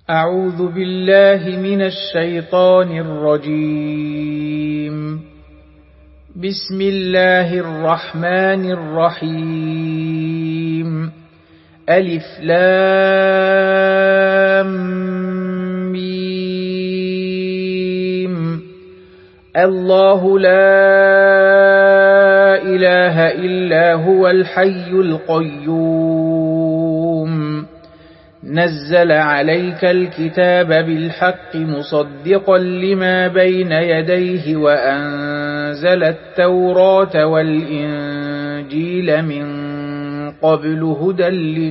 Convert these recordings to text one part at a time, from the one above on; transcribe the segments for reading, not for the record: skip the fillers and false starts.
أعوذ بالله من الشيطان الرجيم. بسم الله الرحمن الرحيم. ألف لام ميم. الله لا إله إلا هو الحي القيوم. نزل عليك الكتاب بالحق مصدقا لما بين يديه وأنزل التوراة والإنجيل من قبل هدى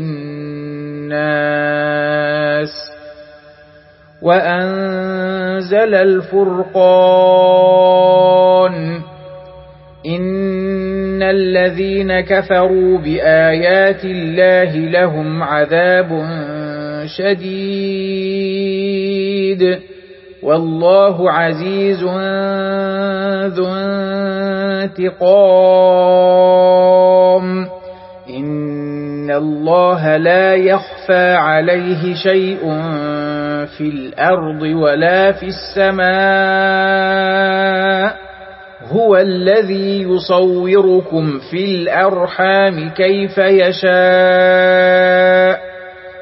للناس وأنزل الفرقان. إن الذين كفروا بآيات الله لهم عذاب شديد والله عزيز ذو انتقام. إن الله لا يخفى عليه شيء في الأرض ولا في السماء. هو الذي يصوركم في الأرحام كيف يشاء.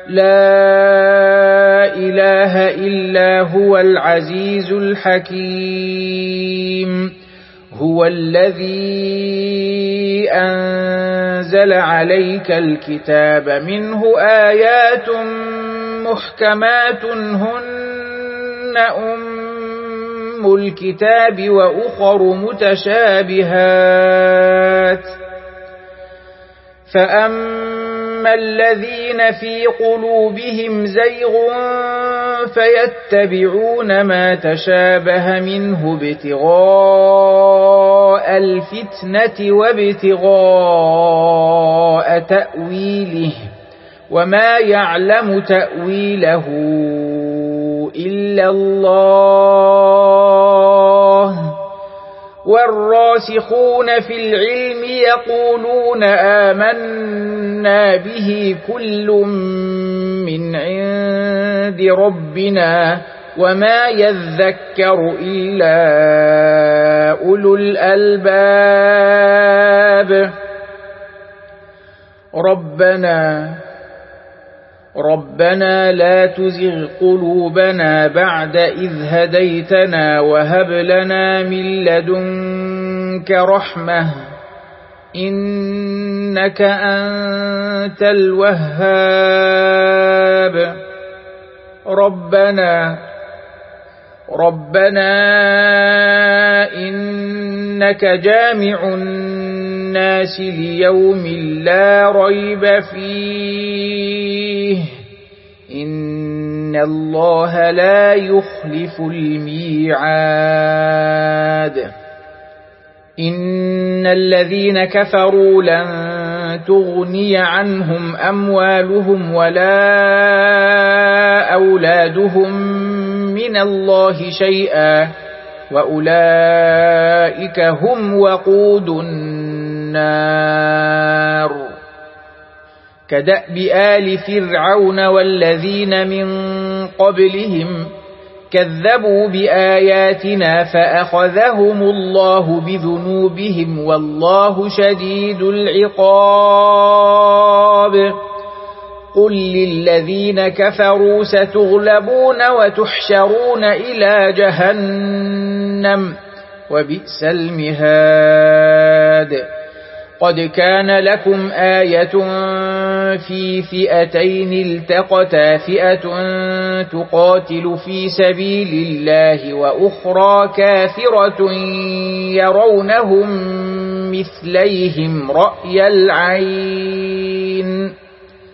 لا إله إلا هو العزيز الحكيم. هو الذي أنزل عليك الكتاب منه آيات محكمات هن أم الكتاب وأخر متشابهات. فأما الذين في قلوبهم زيغ فيتبعون ما تشابه منه ابتغاء الفتنة وابتغاء تأويله وما يعلم تأويله إلا الله. والراسخون في العلم يقولون آمنا به كل من عند ربنا وما يذكر إلا أولو الألباب. ربنا لا تزغ قلوبنا بعد إذ هديتنا وهب لنا من لدنك رحمة إنك أنت الوهاب. ربنا إنك جامع الناس ليوم لا ريب فيه إن الله لا يخلف الميعاد. إن الذين كفروا لن تغني عنهم أموالهم ولا أولادهم من الله شيئا وأولئك هم وقود النار. كدأب آل فرعون والذين من قبلهم كذبوا بآياتنا فأخذهم الله بذنوبهم والله شديد العقاب. قل للذين كفروا ستغلبون وتحشرون إلى جهنم وبئس المهاد. قد كان لكم آية في فئتين التقتا فئة تقاتل في سبيل الله وأخرى كافرة يرونهم مثليهم رأي العين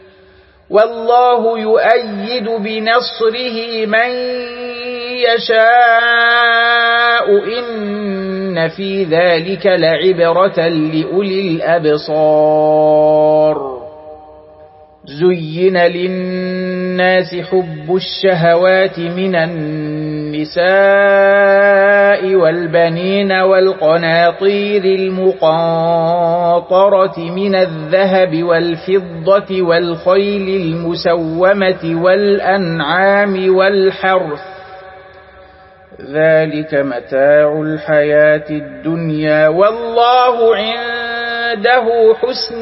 والله يؤيد بنصره من يشاء إن في ذلك لعبرة لأولي الأبصار. زين للناس حب الشهوات من النساء النساء والبنين والقناطير المقنطرة من الذهب والفضة والخيل المسومة والأنعام والحرث ذلك متاع الحياة الدنيا والله عنده حسن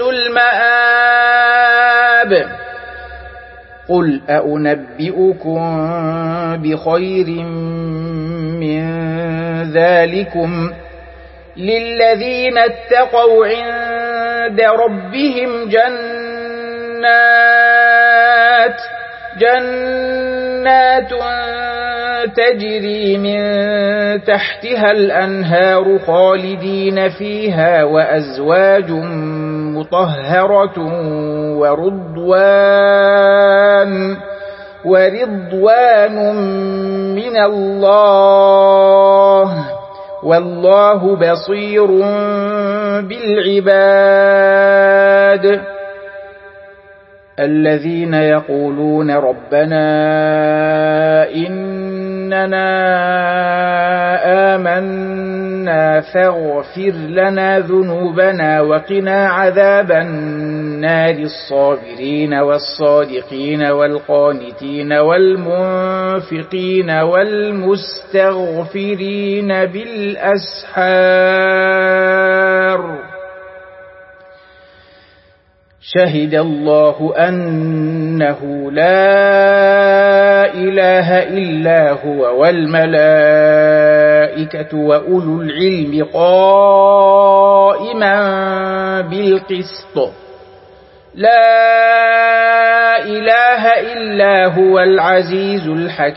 المآب قل أنبئكم بخير من ذلكم للذين اتقوا عند ربهم جنات تجري من تحتها الأنهار خالدين فيها وأزواج مطهرة ورضوان من الله والله بصير بالعباد الذين يقولون ربنا إننا آمنا فاغفر لنا ذنوبنا وقنا عذاب النار الصابرين والصادقين والقانتين والمنفقين والمستغفرين بالأسحار شهد الله أنه لا إله إلا هو والملائكة وأولو العلم قائما بالقسط لا إله إلا هو العزيز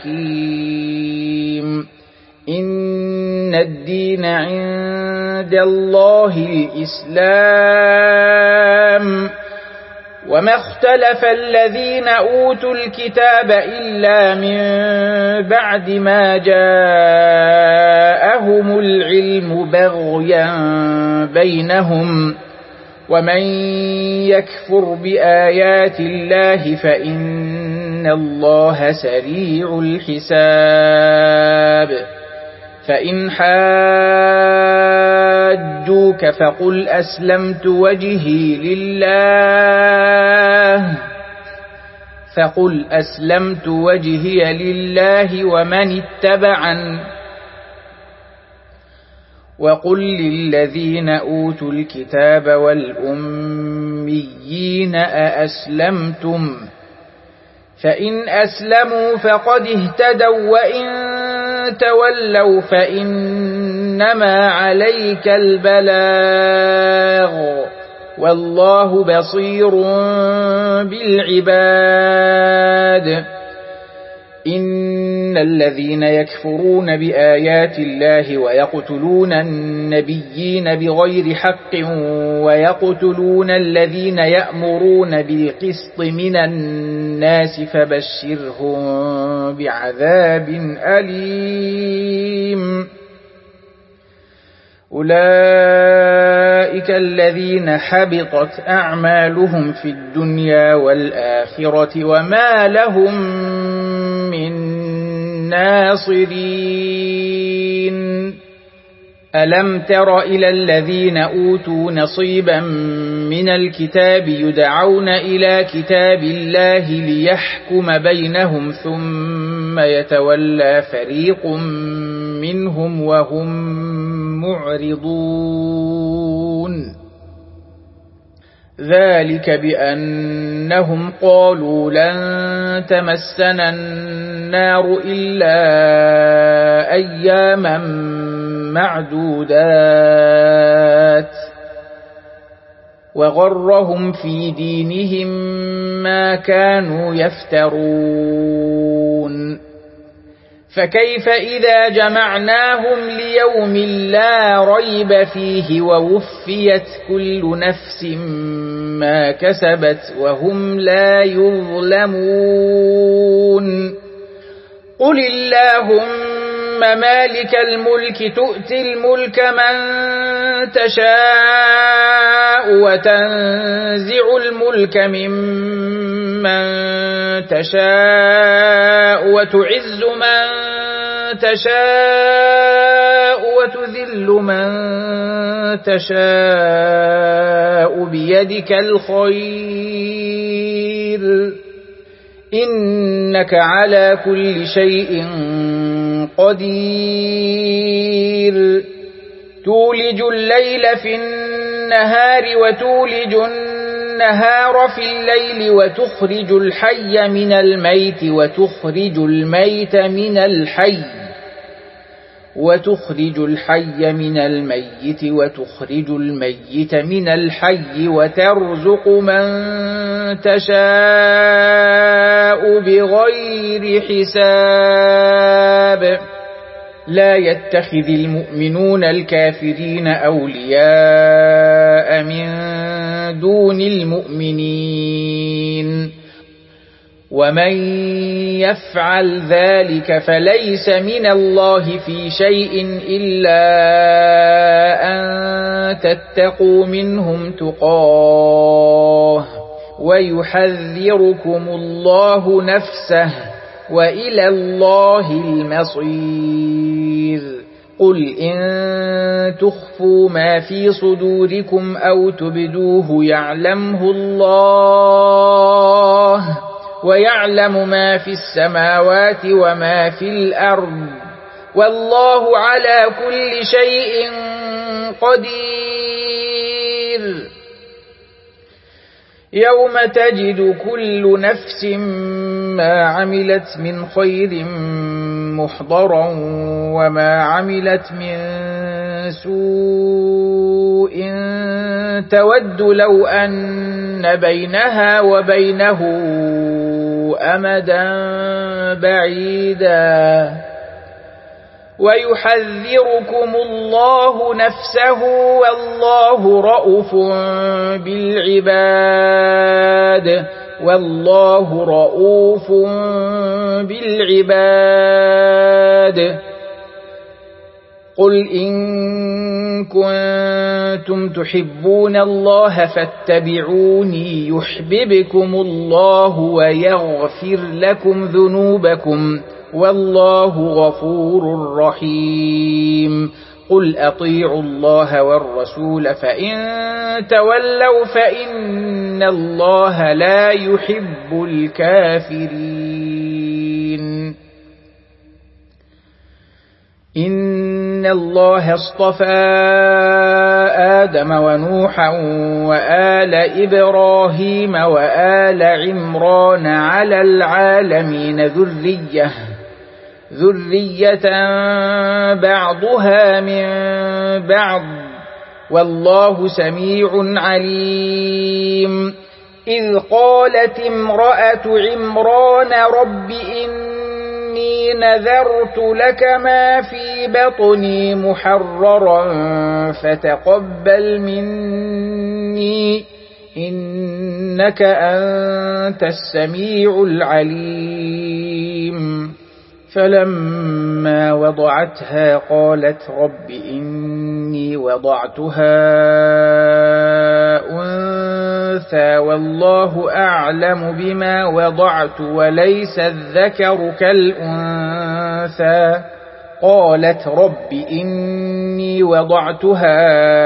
الحكيم إن الدين عند الله الإسلام وما اختلف الذين أوتوا الكتاب إلا من بعد ما جاءهم العلم بغيا بينهم ومن يكفر بآيات الله فإن الله سريع الحساب فإن حاجوك فقل أسلمت وجهي لله ومن اتبعن وقل للذين أوتوا الكتاب والأميين أأسلمتم فإن أسلموا فقد اهتدوا وإن تولوا فإنما عليك البلاغ والله بصير بالعباد إن الذين يكفرون بآيات الله ويقتلون النبيين بغير حق ويقتلون الذين يأمرون بالقسط من الناس فبشرهم بعذاب أليم أولئك الذين حبطت أعمالهم في الدنيا والآخرة وما لهم من ناصرين ألم تر إلى الذين أوتوا نصيبا من الكتاب يدعون إلى كتاب الله ليحكم بينهم ثم يتولى فريق منهم وهم معرضون ذلك بأنهم قالوا لن تمسنا النار إلا أياما معدودات وغرهم في دينهم ما كانوا يفترون فكيف إذا جمعناهم ليوم لا ريب فيه ووفيت كل نفس ما كسبت وهم لا يظلمون قل اللهم مالك الملك تؤتي الملك من تشاء وتنزع الملك ممن تشاء وتعز من تشاء وتذل من تشاء بيدك الخير إنك على كل شيء قدير تولج الليل في النهار وتولج النهار في الليل وتخرج الحي من الميت وتخرج الميت من الحي وتخرج الحي من الميت وتخرج الميت من الحي وترزق من تشاء بغير حساب لا يتخذ المؤمنون الكافرين أولياء من دون المؤمنين ومن يفعل ذلك فليس من الله في شيء إلا أن تتقوا منهم تقاه ويحذركم الله نفسه وإلى الله المصير قل إن تخفوا ما في صدوركم أو تبدوه يعلمه الله ويعلم ما في السماوات وما في الأرض والله على كل شيء قدير يوم تجد كل نفس ما عملت من خير محضرا وما عملت من سوء تود لو أن بينها وبينه أمدا بعيدا ويحذركم الله نفسه والله رؤوف بالعباد والله رؤوف بالعباد قل إن كنتم تحبون الله فاتبعوني يحببكم الله ويغفر لكم ذنوبكم والله غفور رحيم قل أطيعوا الله والرسول فإن تولوا فإن الله لا يحب الكافرين إن الله اصطفى آدم ونوحا وآل إبراهيم وآل عمران على العالمين ذرية بعضها من بعض والله سميع عليم إذ قالت امرأة عمران رب إني نذرت لك ما في بطني محررا فتقبل مني إنك أنت السميع العليم فلما وضعتها قالت رب إني وضعتها أنثى والله أعلم بما وضعت وليس الذكر كالأنثى قالت رب إني وضعتها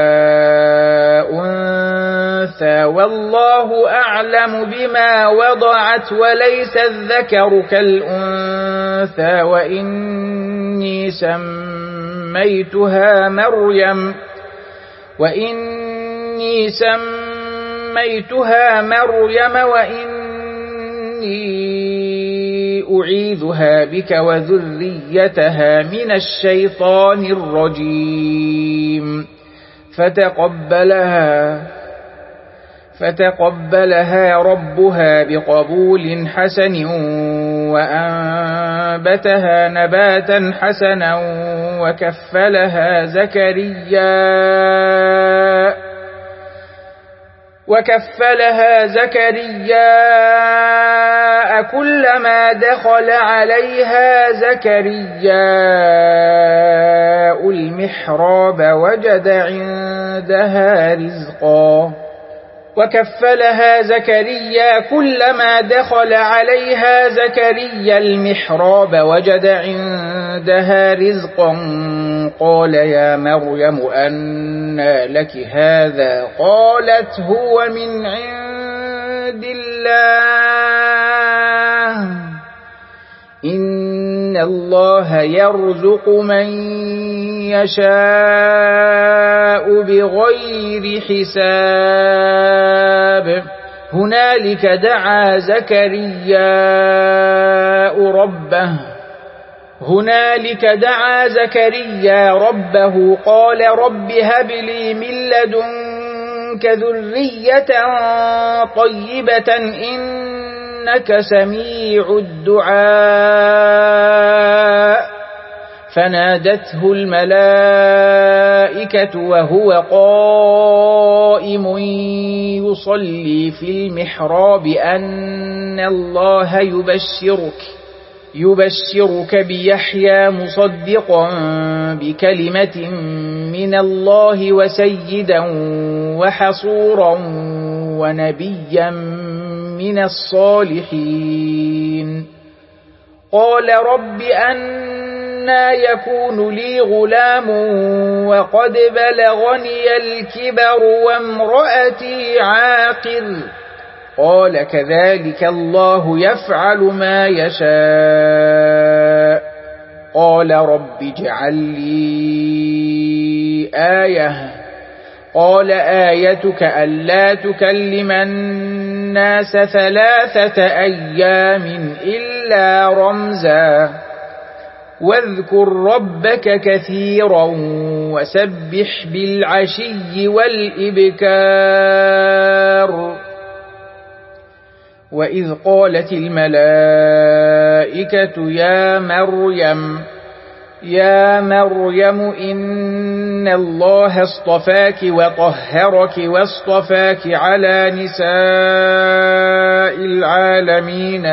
أنثى والله أعلم بما وضعت وليس الذكر كالأنثى وإني سميتها مريم وإني أعيذها بك وذريتها من الشيطان الرجيم فتقبلها ربها بقبول حسن وأنبتها نباتا حسنا وكفلها زكريا كلما دخل عليها زكريا المحراب وجد عندها رزقا وكفلها زكريا كلما دخل عليها زكريا المحراب وجد عندها رزقا قال يا مريم أنى لك هذا قالت هو من عند الله إن الله يرزق من يشاء بغير حساب هنالك دعا زكريا ربه قال رب هب لي من لدنك ذرية طيبة إنك سميع الدعاء فنادته الملائكة وهو قائم يصلي في المحراب أن الله يبشرك بيحيى مصدقا بكلمة من الله وسيدا وحصورا ونبيا من الصالحين قال رب أنى يكون لي غلام وقد بلغني الكبر وامرأتي عاقر قال كذلك الله يفعل ما يشاء قال رب اجعل لي آية قال آيتك ألا تكلم الناس 3 أيام إلا رمزا واذكر ربك كثيرا وسبح بالعشي والإبكار وإذ قالت الملائكة يا مريم إن الله اصطفاك وطهرك واصطفاك على نساء العالمين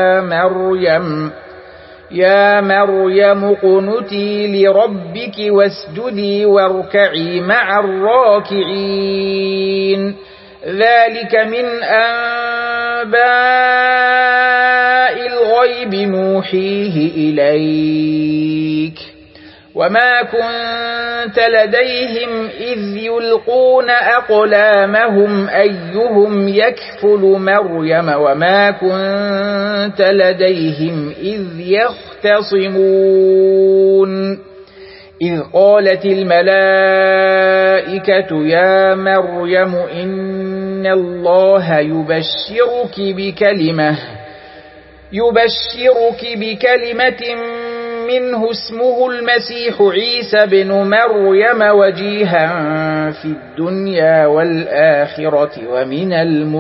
يا مريم اقنتي لربك واسجدي واركعي مع الراكعين ذلك من أنباء الغيب نوحيه إليك وما كنت لديهم إذ يلقون أقلامهم أيهم يكفل مريم وما كنت لديهم إذ يختصمون إذ قالت الملائكة يا مريم إن الله يبشرك بكلمة منه اسمه المسيح عيسى بن مريم وجيها في الدنيا والآخرة ومن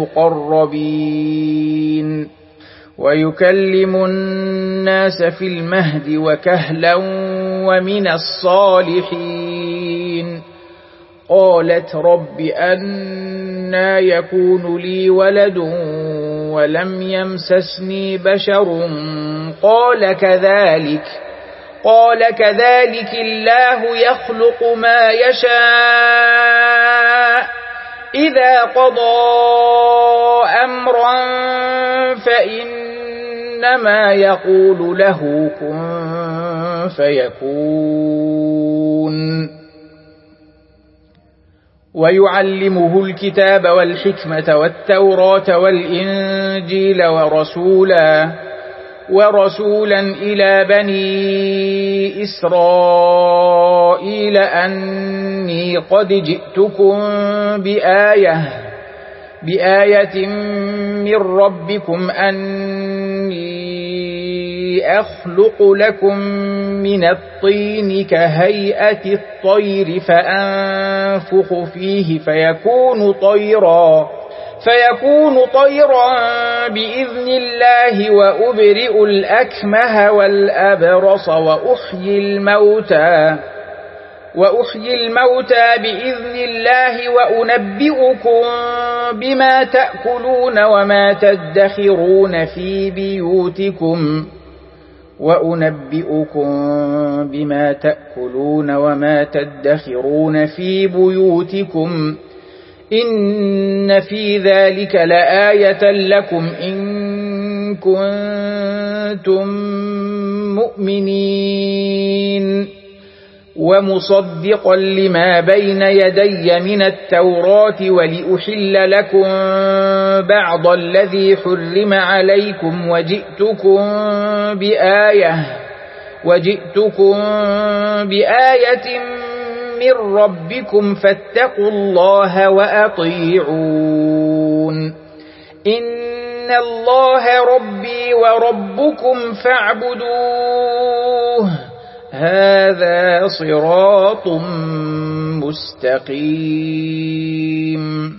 المقربين ويكلم الناس في المهد وكهلا ومن الصالحين قالت رب أنى يكون لي ولد ولم يمسسني بشر قال كذلك الله يخلق ما يشاء إذا قضى أمرا فإنما يقول له كن فيكون ويعلمه الكتاب والحكمة والتوراة والإنجيل ورسولا إلى بني إسرائيل أني قد جئتكم بآية من ربكم أني أخلق لكم من الطين كهيئة الطير فأنفخ فيه فيكون طيرا بإذن الله وأبرئ الأكمه والأبرص وأحيي الموتى بإذن الله وأنبئكم بما تأكلون وما تدخرون في بيوتكم إن في ذلك لآية لكم إن كنتم مؤمنين ومصدقا لما بين يدي من التوراة ولأحل لكم بعض الذي حرم عليكم وجئتكم بآية من ربكم فاتقوا الله وأطيعون إن الله ربي وربكم فاعبدوه هذا صراط مستقيم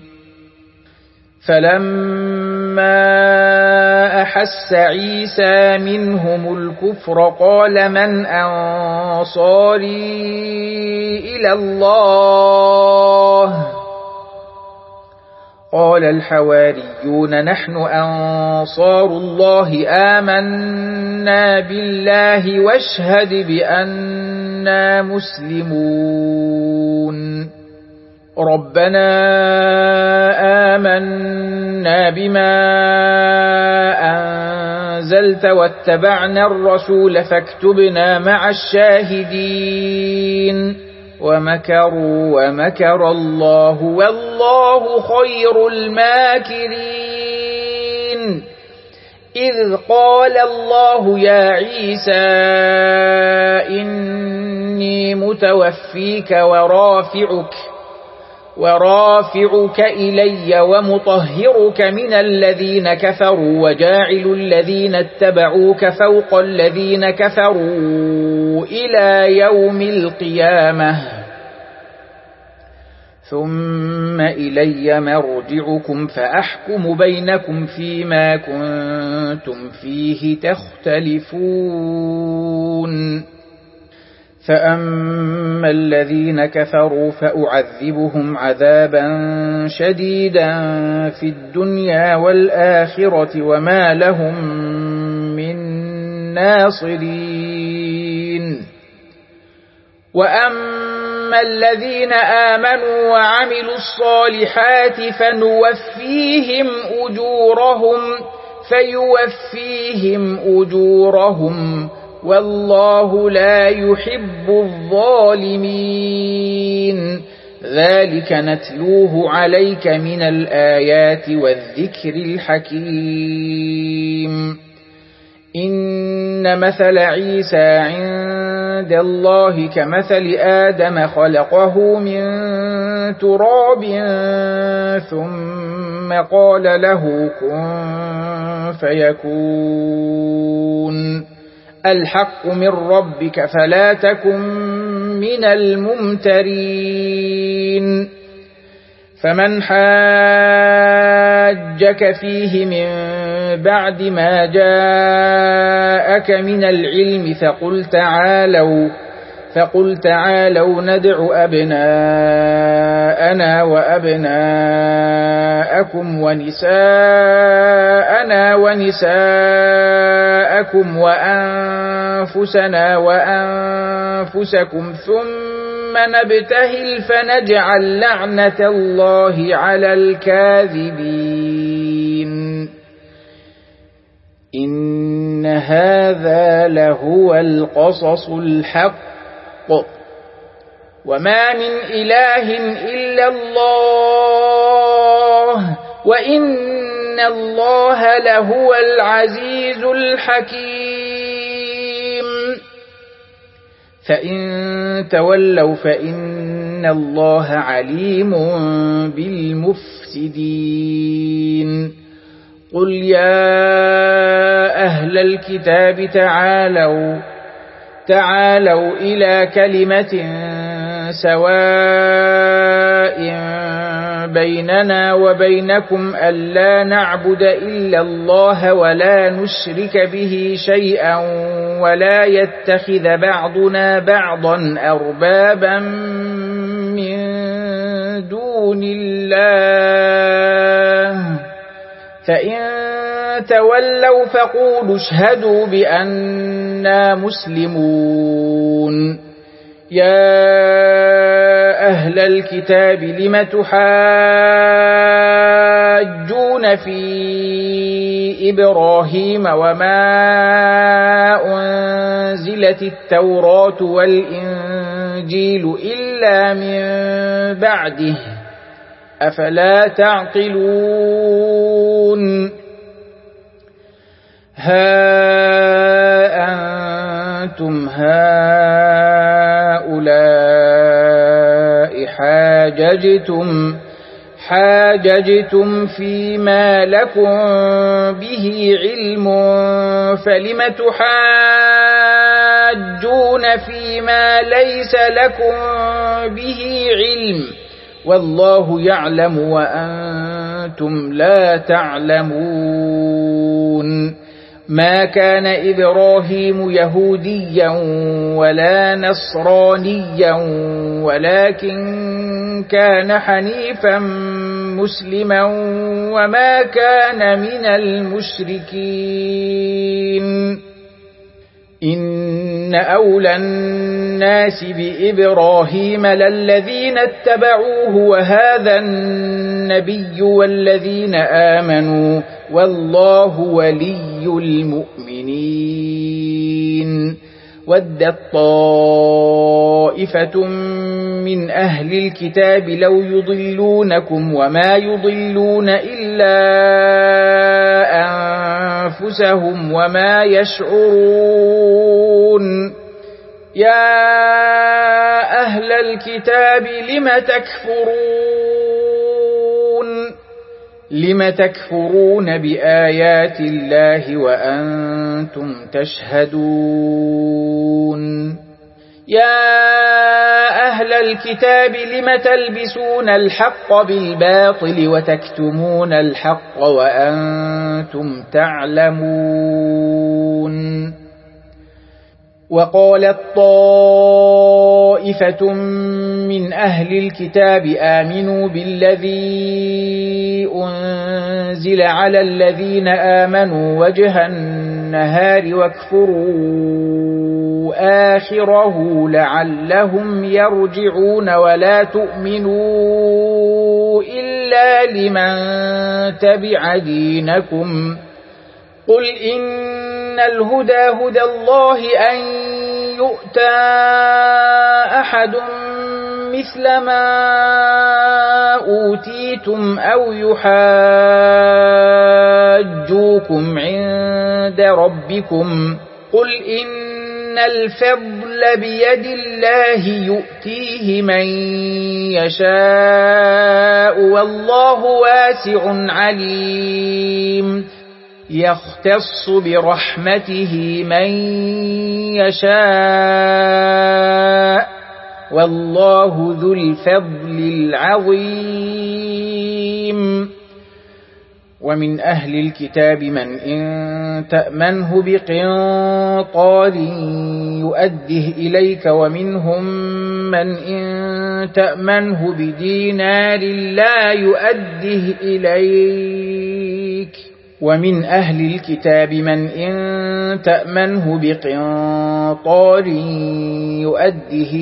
فلما أحس عيسى منهم الكفر قال من أنصاري إلى الله قال الحواريون نحن أنصار الله آمنا بالله واشهد بأننا مسلمون ربنا آمنا بما أنزلت واتبعنا الرسول فاكتبنا مع الشاهدين ومكروا ومكر الله والله خير الماكرين إذ قال الله يا عيسى إني متوفيك ورافعك إلي ومطهرك من الذين كفروا وجاعل الذين اتبعوك فوق الذين كفروا إلى يوم القيامة ثم إلي مرجعكم فأحكم بينكم فيما كنتم فيه تختلفون فأما الذين كفروا فأعذبهم عذابا شديدا في الدنيا والآخرة وما لهم من ناصرين وأما الذين آمنوا وعملوا الصالحات فيوفيهم أجورهم والله لا يحب الظالمين ذلك نتلوه عليك من الآيات والذكر الحكيم إن مثل عيسى عند الله كمثل آدم خلقه من تراب ثم قال له كن فيكون الحق من ربك فلا تكن من الممترين فمن حاجك فيه من بعد ما جاءك من العلم فقل تعالوا ندع أبناءنا وأبناءكم ونساءنا ونساءكم وأنفسنا وأنفسكم ثم نبتهل فنجعل لعنة الله على الكاذبين إن هذا لهو القصص الحق وما من إله إلا الله وإن الله لهو العزيز الحكيم فإن تولوا فإن الله عليم بالمفسدين قل يا أهل الكتاب تعالوا إلى كلمة سواء بيننا وبينكم ألا نعبد إلا الله ولا نشرك به شيئا ولا يتخذ بعضنا بعضا أربابا من دون الله فإن تولوا فقولوا اشهدوا بأننا مسلمون يا أهل الكتاب لم تحاجون في إبراهيم وما أنزلت التوراة والإنجيل إلا من بعده أفلا تعقلون ها أنتم هؤلاء حاججتم فيما لكم به علم فلم تحاجون فيما ليس لكم به علم والله يعلم وأنتم لا تعلمون ما كان إبراهيم يهوديا ولا نصرانيا ولكن كان حنيفا مسلما وما كان من المشركين إن أولى الناس بإبراهيم للذين اتبعوه وهذا النبي والذين آمنوا والله ولي المؤمنين ودت طائفة من أهل الكتاب لو يضلونكم وما يضلون إلا أنفسهم وما يشعرون يا أهل الكتاب لم تكفرون بآيات الله وأنتم تشهدون يا أهل الكتاب لم تلبسون الحق بالباطل وتكتمون الحق وأنتم تعلمون وقالت طائفة من أهل الكتاب آمنوا بالذي أنزل على الذين آمنوا وجه النهار واكفروا آخره لعلهم يرجعون ولا تؤمنوا إلا لمن تبع دينكم قل إن الهدى هدى الله أن يؤتى أحد مثل ما أوتيتم أو يحاجوكم عند ربكم قل إن الفضل بيد الله يؤتيه من يشاء والله واسع عليم يختص برحمته من يشاء والله ذو الفضل العظيم ومن أهل الكتاب من إن تأمنه بقنطار يؤده إليك ومنهم من إن تأمنه بدينار لا يؤده إليك ومن أهل الكتاب من إن تأمنه بقنطار يؤده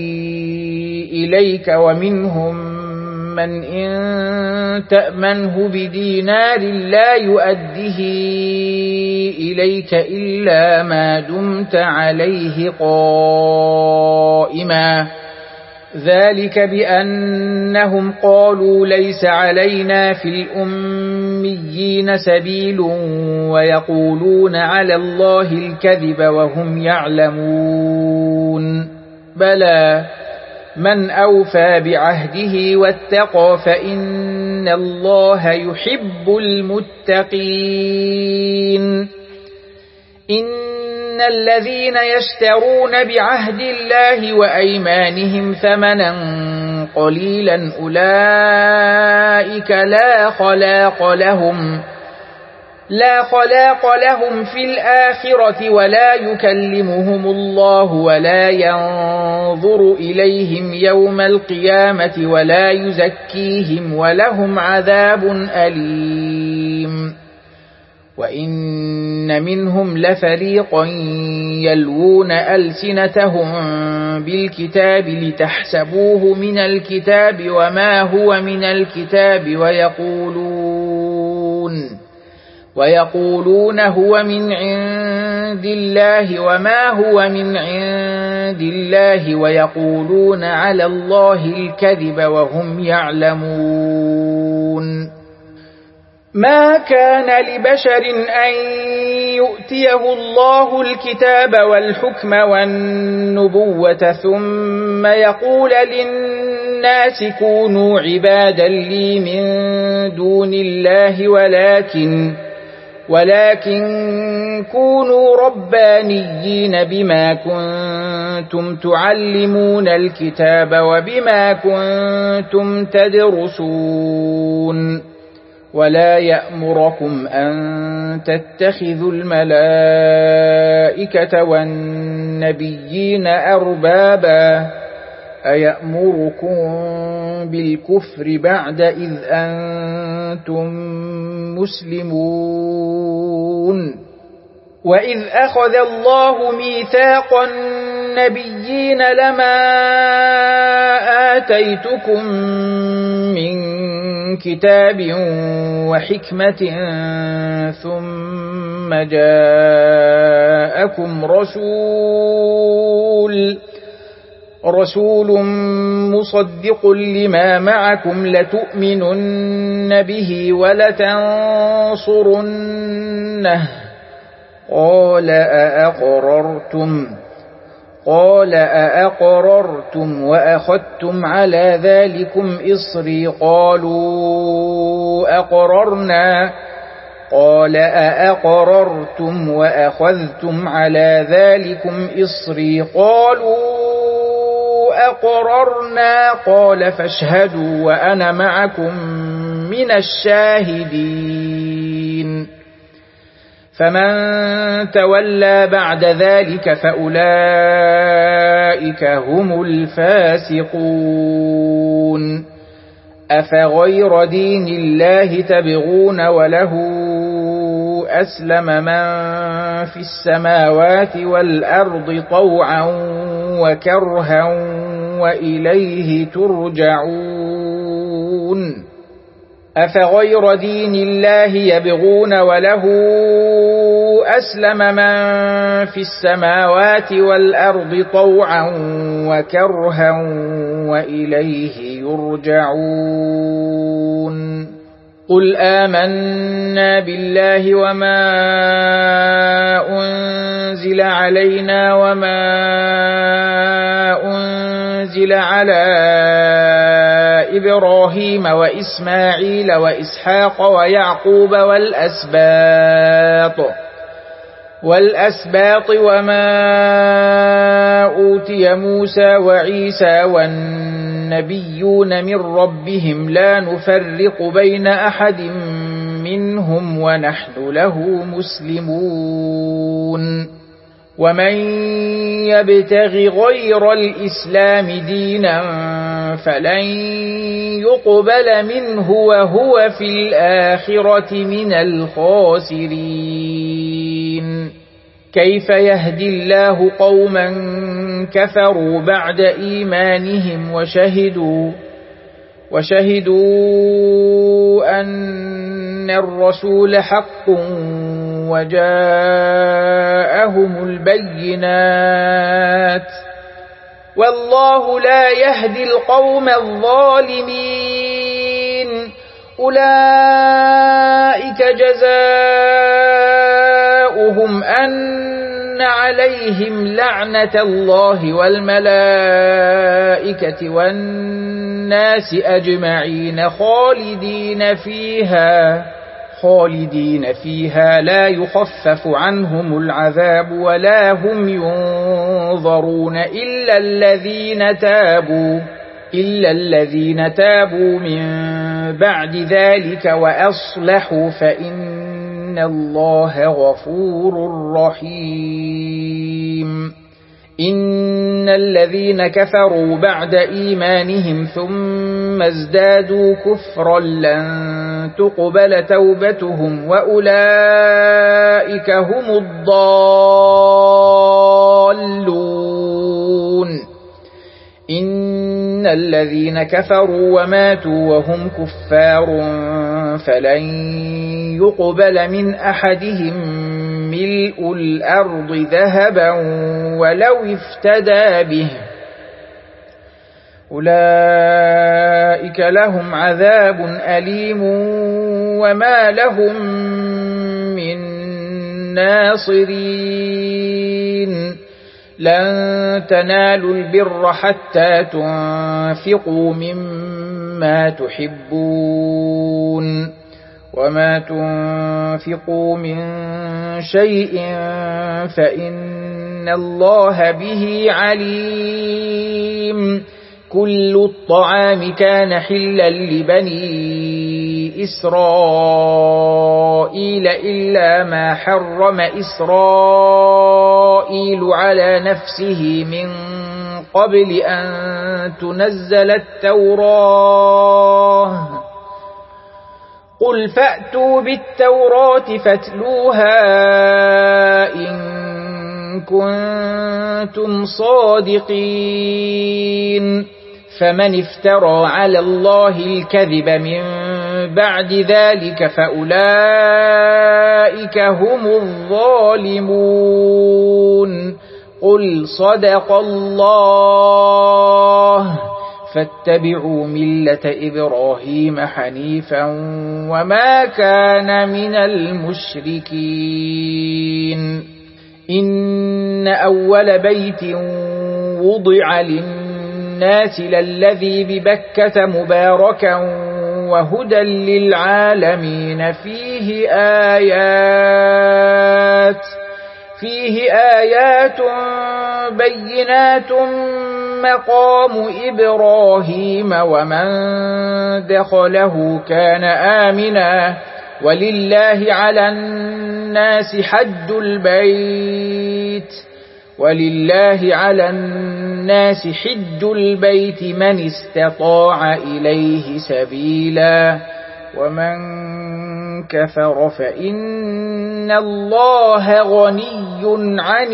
إليك ومنهم من إن تأمنه بدينار لا يؤده إليك إلا ما دمت عليه قائما ذلك بأنهم قالوا ليس علينا في الأميين سبيل ويقولون على الله الكذب وهم يعلمون بلى من أوفى بعهده واتقى فإن الله يحب المتقين إن الذين يشترون بعهد الله وأيمانهم ثمنا قليلا أولئك لا خلاق لهم في الآخرة ولا يكلمهم الله ولا ينظر إليهم يوم القيامة ولا يزكيهم ولهم عذاب أليم وإن منهم لفريقا يلوون ألسنتهم بالكتاب لتحسبوه من الكتاب وما هو من الكتاب ويقولون هو من عند الله وما هو من عند الله ويقولون على الله الكذب وهم يعلمون. ما كان لبشر أن يؤتيه الله الكتاب والحكم والنبوة ثم يقول للناس كونوا عبادا لي من دون الله ولكن كونوا ربانيين بما كنتم تعلمون الكتاب وبما كنتم تدرسون ولا يأمركم أن تتخذوا الملائكة والنبيين أربابا أيأمركم بالكفر بعد إذ أنتم مسلمون. وإذ أخذ الله ميثاق النبيين لما آتيتكم من كتاب وحكمة ثم جاءكم رسول مصدق لما معكم لتؤمنن به ولتنصرنه قال أأقررتم وأخذتم على ذلكم إصري قالوا أقررنا قال أأقررتم وأخذتم على ذلكم إصري قالوا أقررنا قال فاشهدوا وأنا معكم من الشاهدين. فمن تولى بعد ذلك فأولئك هم الفاسقون. أفغير دين الله تبغون وله أسلم من في السماوات والأرض طوعا وكرها وإليه ترجعون. أفغير دين الله يبغون وله أسلم من في السماوات والأرض طوعا وكرها وإليه يرجعون. قل آمنا بالله وما أنزل علينا وما أنزل على إبراهيم وإسماعيل وإسحاق ويعقوب والأسباط وما أوتي موسى وعيسى والنبيون من ربهم لا نفرق بين أحد منهم ونحن له مسلمون. ومن يبتغ غير الإسلام دينا فلن يقبل منه وهو في الآخرة من الخاسرين. كيف يهدي الله قوما كفروا بعد إيمانهم وشهدوا أن الرسول حق وجاءهم البينات والله لا يهدي القوم الظالمين. أولئك جزاؤهم أن عليهم لعنة الله والملائكة والناس أجمعين خالدين فيها لا يخفف عنهم العذاب ولا هم ينظرون إلا الذين تابوا من بعد ذلك وأصلحوا فإن الله غفور رحيم. إن الذين كفروا بعد إيمانهم ثم ازدادوا كفرا لن تقبل توبتهم وأولئك هم الضالون. الذين كفروا وماتوا وهم كفار فلن يقبل من أحدهم ملء الأرض ذهبا ولو افتدى به أولئك لهم عذاب أليم وما لهم من ناصرين لن تنالوا البر حتى تنفقوا مما تحبون وما تنفقوا من شيء فإن الله به عليم كل الطعام كان حلا لبني إسرائيل إلا ما حرم إسرائيل على نفسه من قبل أن تنزل التوراة قل فأتوا بالتوراة فاتلوها إن كنتم صادقين فمن افترى على الله الكذب من بعد ذلك فأولئك هم الظالمون قل صدق الله فاتبعوا ملة إبراهيم حنيفا وما كان من المشركين إن أول بيت وضع للناس للذي ببكة مباركا وهدى للعالمين فيه آيات بينات مقام إبراهيم ومن دخله كان آمنا ولله على الناس حج البيت من استطاع إليه سبيلا ومن كفر فإن الله غني عن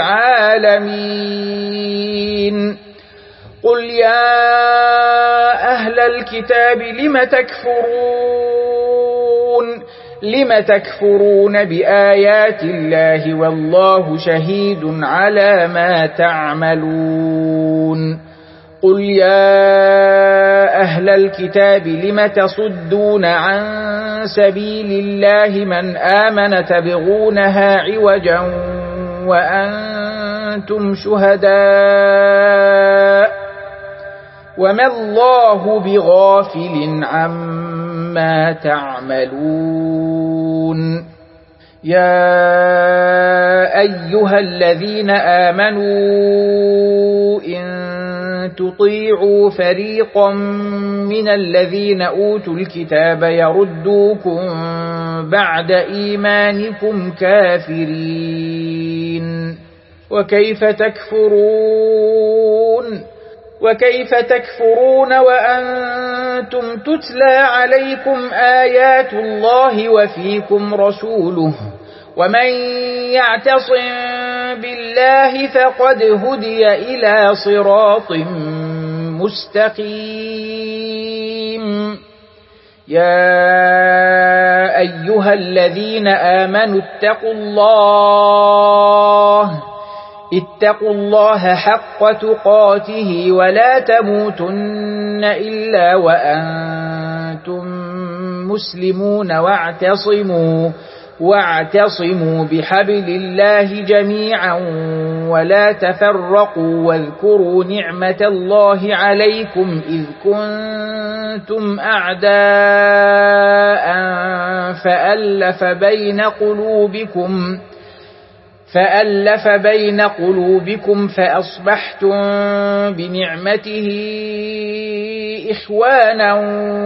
العالمين قل يا أهل الكتاب لم تكفرون بآيات الله والله شهيد على ما تعملون قل يا أهل الكتاب لم تصدون عن سبيل الله من آمن تبغونها عوجا وأنتم شهداء وما الله بغافل عما تعملون يا أيها الذين آمنوا إن تطيعوا فريقا من الذين أوتوا الكتاب يردوكم بعد إيمانكم كافرين وكيف تكفرون وأنتم تتلى عليكم آيات الله وفيكم رسوله ومن يعتصم بالله فقد هدي إلى صراط مستقيم يا أيها الذين آمنوا اتقوا الله حق تقاته ولا تموتن إلا وأنتم مسلمون واعتصموا بحبل الله جميعا ولا تفرقوا واذكروا نعمة الله عليكم إذ كنتم أعداء فألف بين قلوبكم فأصبحتم بنعمته إخوانا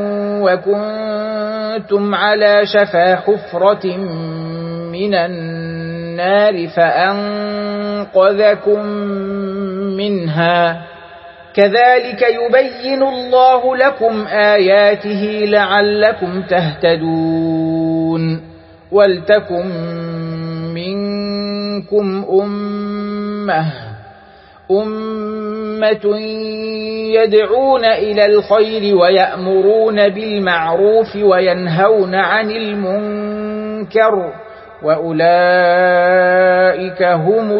وكنتم على شفا حفرة من النار فأنقذكم منها كذلك يبين الله لكم آياته لعلكم تهتدون ولتكن منكم أمة يدعون إلى الخير ويأمرون بالمعروف وينهون عن المنكر وأولئك هم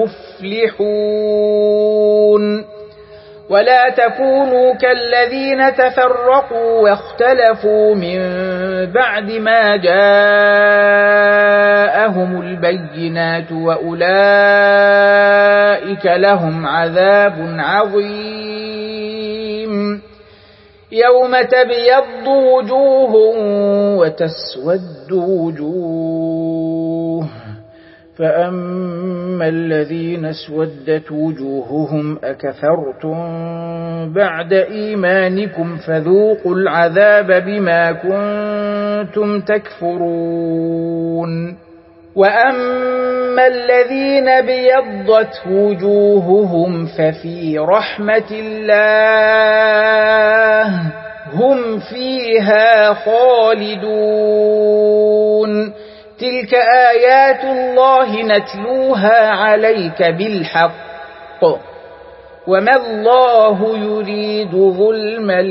المفلحون ولا تكونوا كالذين تفرقوا واختلفوا من بعد ما جاءهم البينات وأولئك لهم عذاب عظيم يوم تبيض وجوه وتسود وجوه فأما الذين اسودت وجوههم أكفرتم بعد إيمانكم فذوقوا العذاب بما كنتم تكفرون وأما الذين بيضت وجوههم ففي رحمة الله هم فيها خالدون تلك آيات الله نتلوها عليك بالحق وما الله يريد ظلما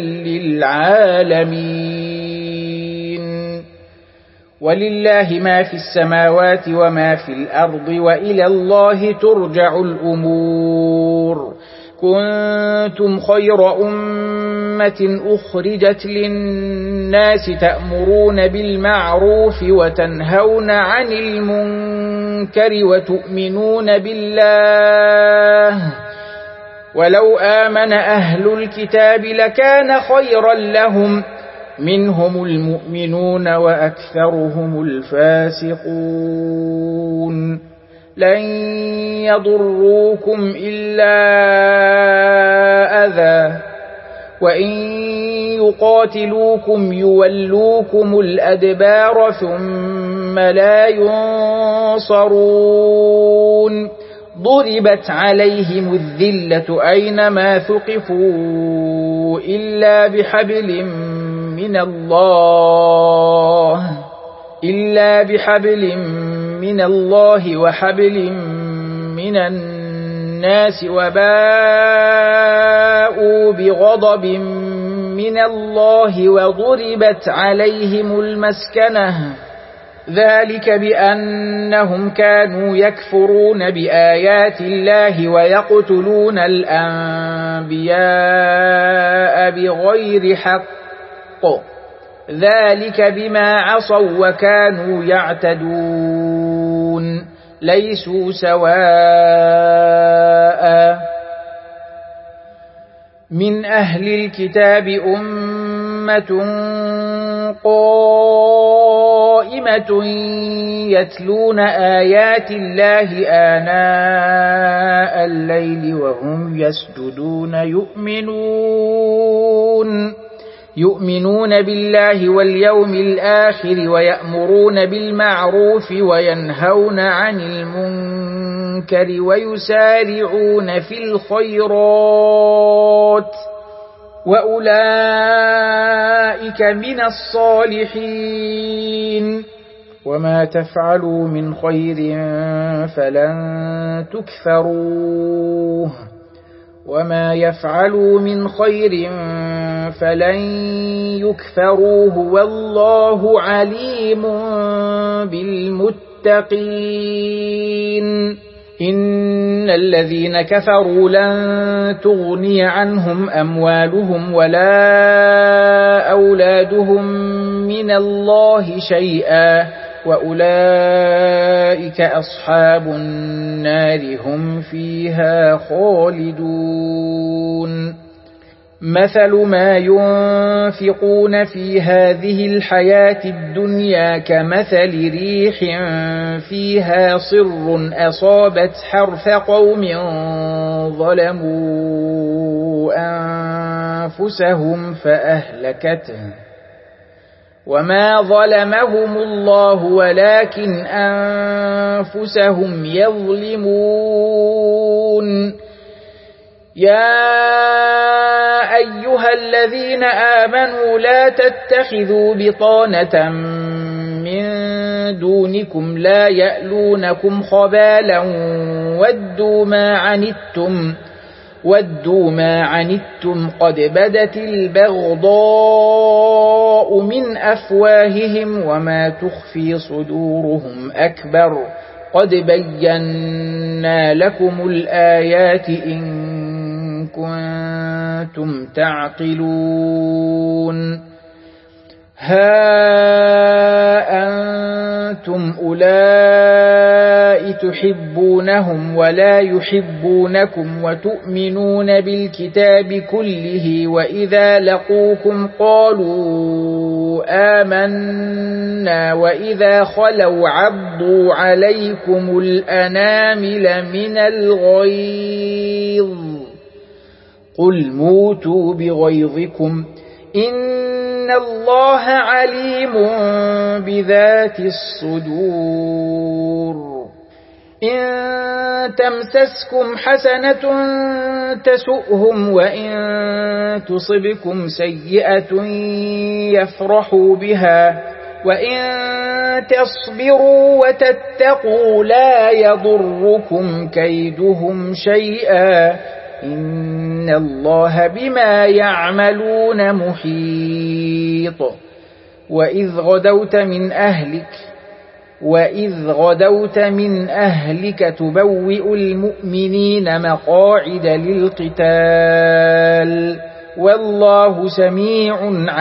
للعالمين ولله ما في السماوات وما في الأرض وإلى الله ترجع الأمور كنتم خير أمة أخرجت للناس تأمرون بالمعروف وتنهون عن المنكر وتؤمنون بالله ولو آمن أهل الكتاب لكان خيرا لهم منهم المؤمنون وأكثرهم الفاسقون لن يضروكم إلا أذى وإن يقاتلوكم يولوكم الأدبار ثم لا ينصرون ضربت عليهم الذلة أينما ثقفوا إلا بحبل من الله وحبل من الناس وباءوا بغضب من الله وضربت عليهم المسكنة ذلك بأنهم كانوا يكفرون بآيات الله ويقتلون الأنبياء بغير حق ذلك بما عصوا وكانوا يعتدون ليسوا سواء من أهل الكتاب أمة قائمة يتلون آيات الله آناء الليل وهم يسجدون يؤمنون بالله واليوم الآخر ويأمرون بالمعروف وينهون عن المنكر ويسارعون في الخيرات وأولئك من الصالحين وما تفعلوا من خير فلن تكفروه وما يفعلوا من خير فلن يكفروه والله عليم بالمتقين إن الذين كفروا لن تغني عنهم أموالهم ولا أولادهم من الله شيئا وأولئك أصحاب النار هم فيها خالدون مثل ما ينفقون في هذه الحياة الدنيا كمثل ريح فيها صر أصابت حرث قوم ظلموا أنفسهم فأهلكته وما ظلمهم الله ولكن أنفسهم يظلمون يا أيها الذين آمنوا لا تتخذوا بطانة من دونكم لا يألونكم خبالا ودوا ما عنتم قد بدت البغضاء من أفواههم وما تخفي صدورهم أكبر قد بينا لكم الآيات إن كنتم تعقلون ها أنتم أولئك تحبونهم ولا يحبونكم وتؤمنون بالكتاب كله وإذا لقوكم قالوا آمنا وإذا خلوا عضوا عليكم الأنامل من الغيظ قل موتوا بغيظكم إن الله عليم بذات الصدور إن تمسسكم حسنة تسؤهم وإن تصبكم سيئة يفرحوا بها وإن تصبروا وتتقوا لا يضركم كيدهم شيئا إن الله بما يعملون محيط وإذ غدوت من أهلك تبوئ المؤمنين مقاعد للقتال والله سميع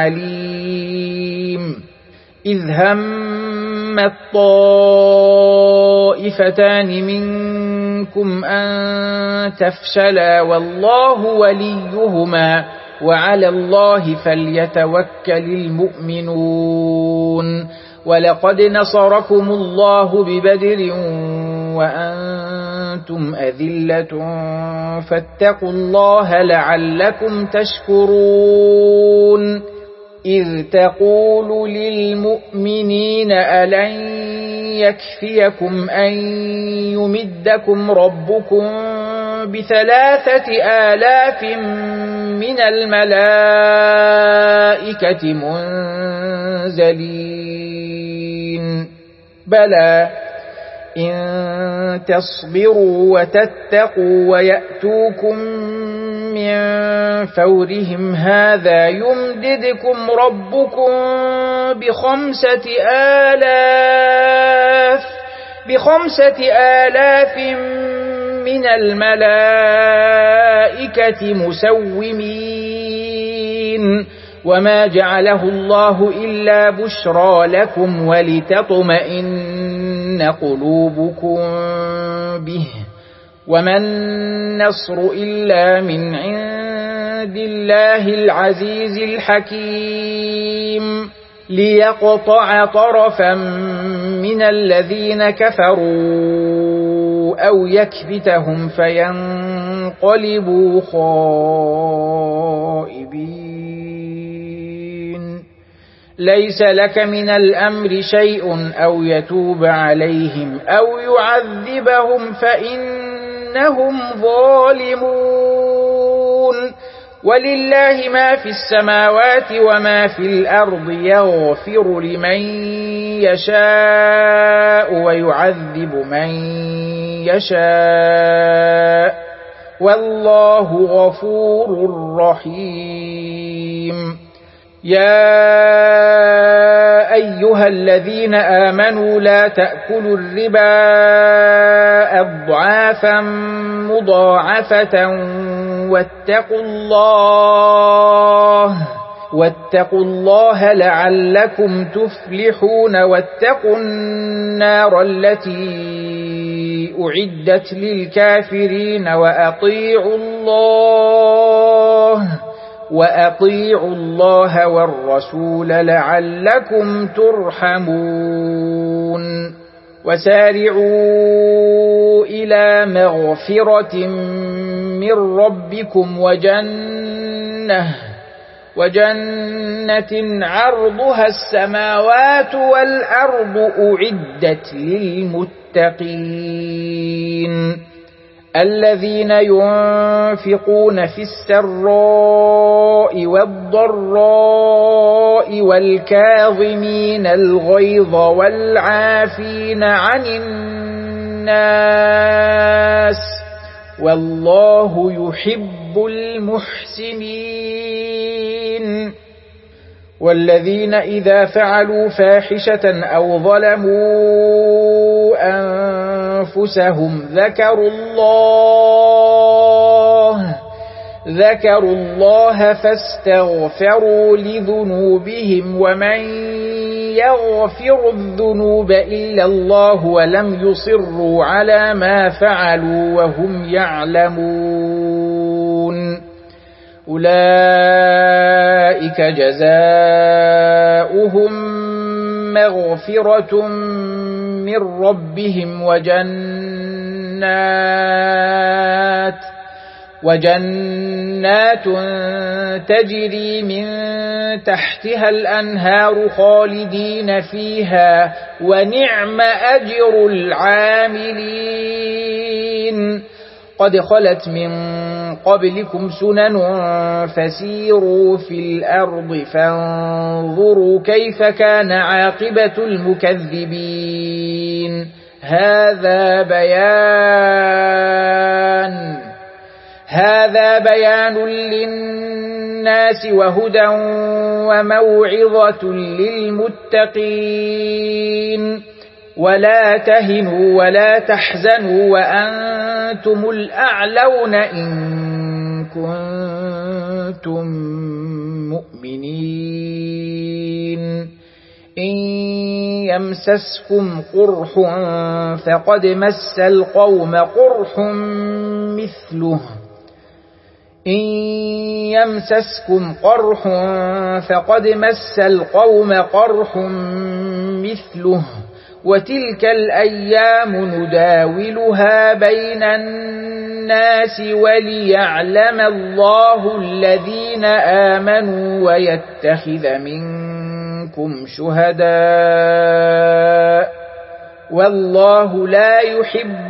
عليم إذ هم الطائفتان منكم أن تفشلا والله وليهما وعلى الله فليتوكل المؤمنون ولقد نصركم الله ببدر وأنتم أذلة فاتقوا الله لعلكم تشكرون إذ تقول للمؤمنين ألن يكفيكم أن يمدكم ربكم ب3,000 من الملائكة منزلين بلى إن تصبروا وتتقوا ويأتوكم من فورهم هذا يمددكم ربكم ب5,000 من الملائكة مسومين وما جعله الله إلا بشرى لكم ولتطمئن قلوبكم به وما النصر إلا من عند الله العزيز الحكيم ليقطع طرفا من الذين كفروا أو يكبتهم فينقلبوا خائبين ليس لك من الأمر شيء أو يتوب عليهم أو يعذبهم فإنهم ظالمون ولله ما في السماوات وما في الأرض يغفر لمن يشاء ويعذب من يشاء والله غفور رحيم يا أيها الذين آمنوا لا تأكلوا الربا أضعافا مضاعفة واتقوا الله لعلكم تفلحون واتقوا النار التي أعدت للكافرين وأطيعوا الله والرسول لعلكم ترحمون وسارعوا إلى مغفرة من ربكم وجنة عرضها السماوات والأرض أعدت للمتقين الذين ينفقون في السراء والضراء والكاظمين الغيظ والعافين عن الناس والله يحب المحسنين. والذين إذا فعلوا فاحشة أو ظلموا أنفسهم ذكروا الله فاستغفروا لذنوبهم ومن يغفر الذنوب إلا الله ولم يصروا على ما فعلوا وهم يعلمون أولئك جزاؤهم مغفرة من ربهم وجنات تجري من تحتها الأنهار خالدين فيها ونعم أجر العاملين. قد خلت من قبلكم سنن فسيروا في الأرض فانظروا كيف كان عاقبة المكذبين. هذا بيان للناس وهدى وموعظة للمتقين. ولا تهنوا ولا تحزنوا وأنتم الأعلون إن كنتم مؤمنين. إن يمسسكم قرح فقد مس القوم قرح مثله وتلك الأيام نداولها بين الناس وليعلم الله الذين آمنوا ويتخذ منكم شهداء والله لا يحب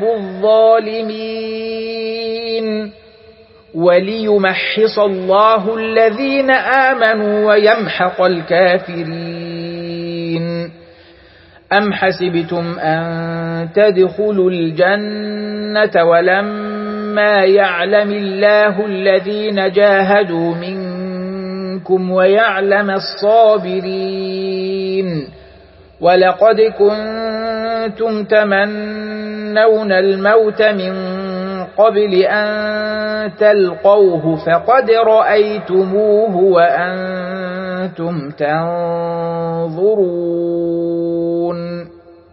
الظالمين. وليمحص الله الذين آمنوا ويمحق الكافرين. أم حسبتم أن تدخلوا الجنة ولما يعلم الله الذين جاهدوا منكم ويعلم الصابرين. ولقد كنتم تمنون الموت من قبل أن تلقوه فقد رأيتموه وأنتم تنظرون.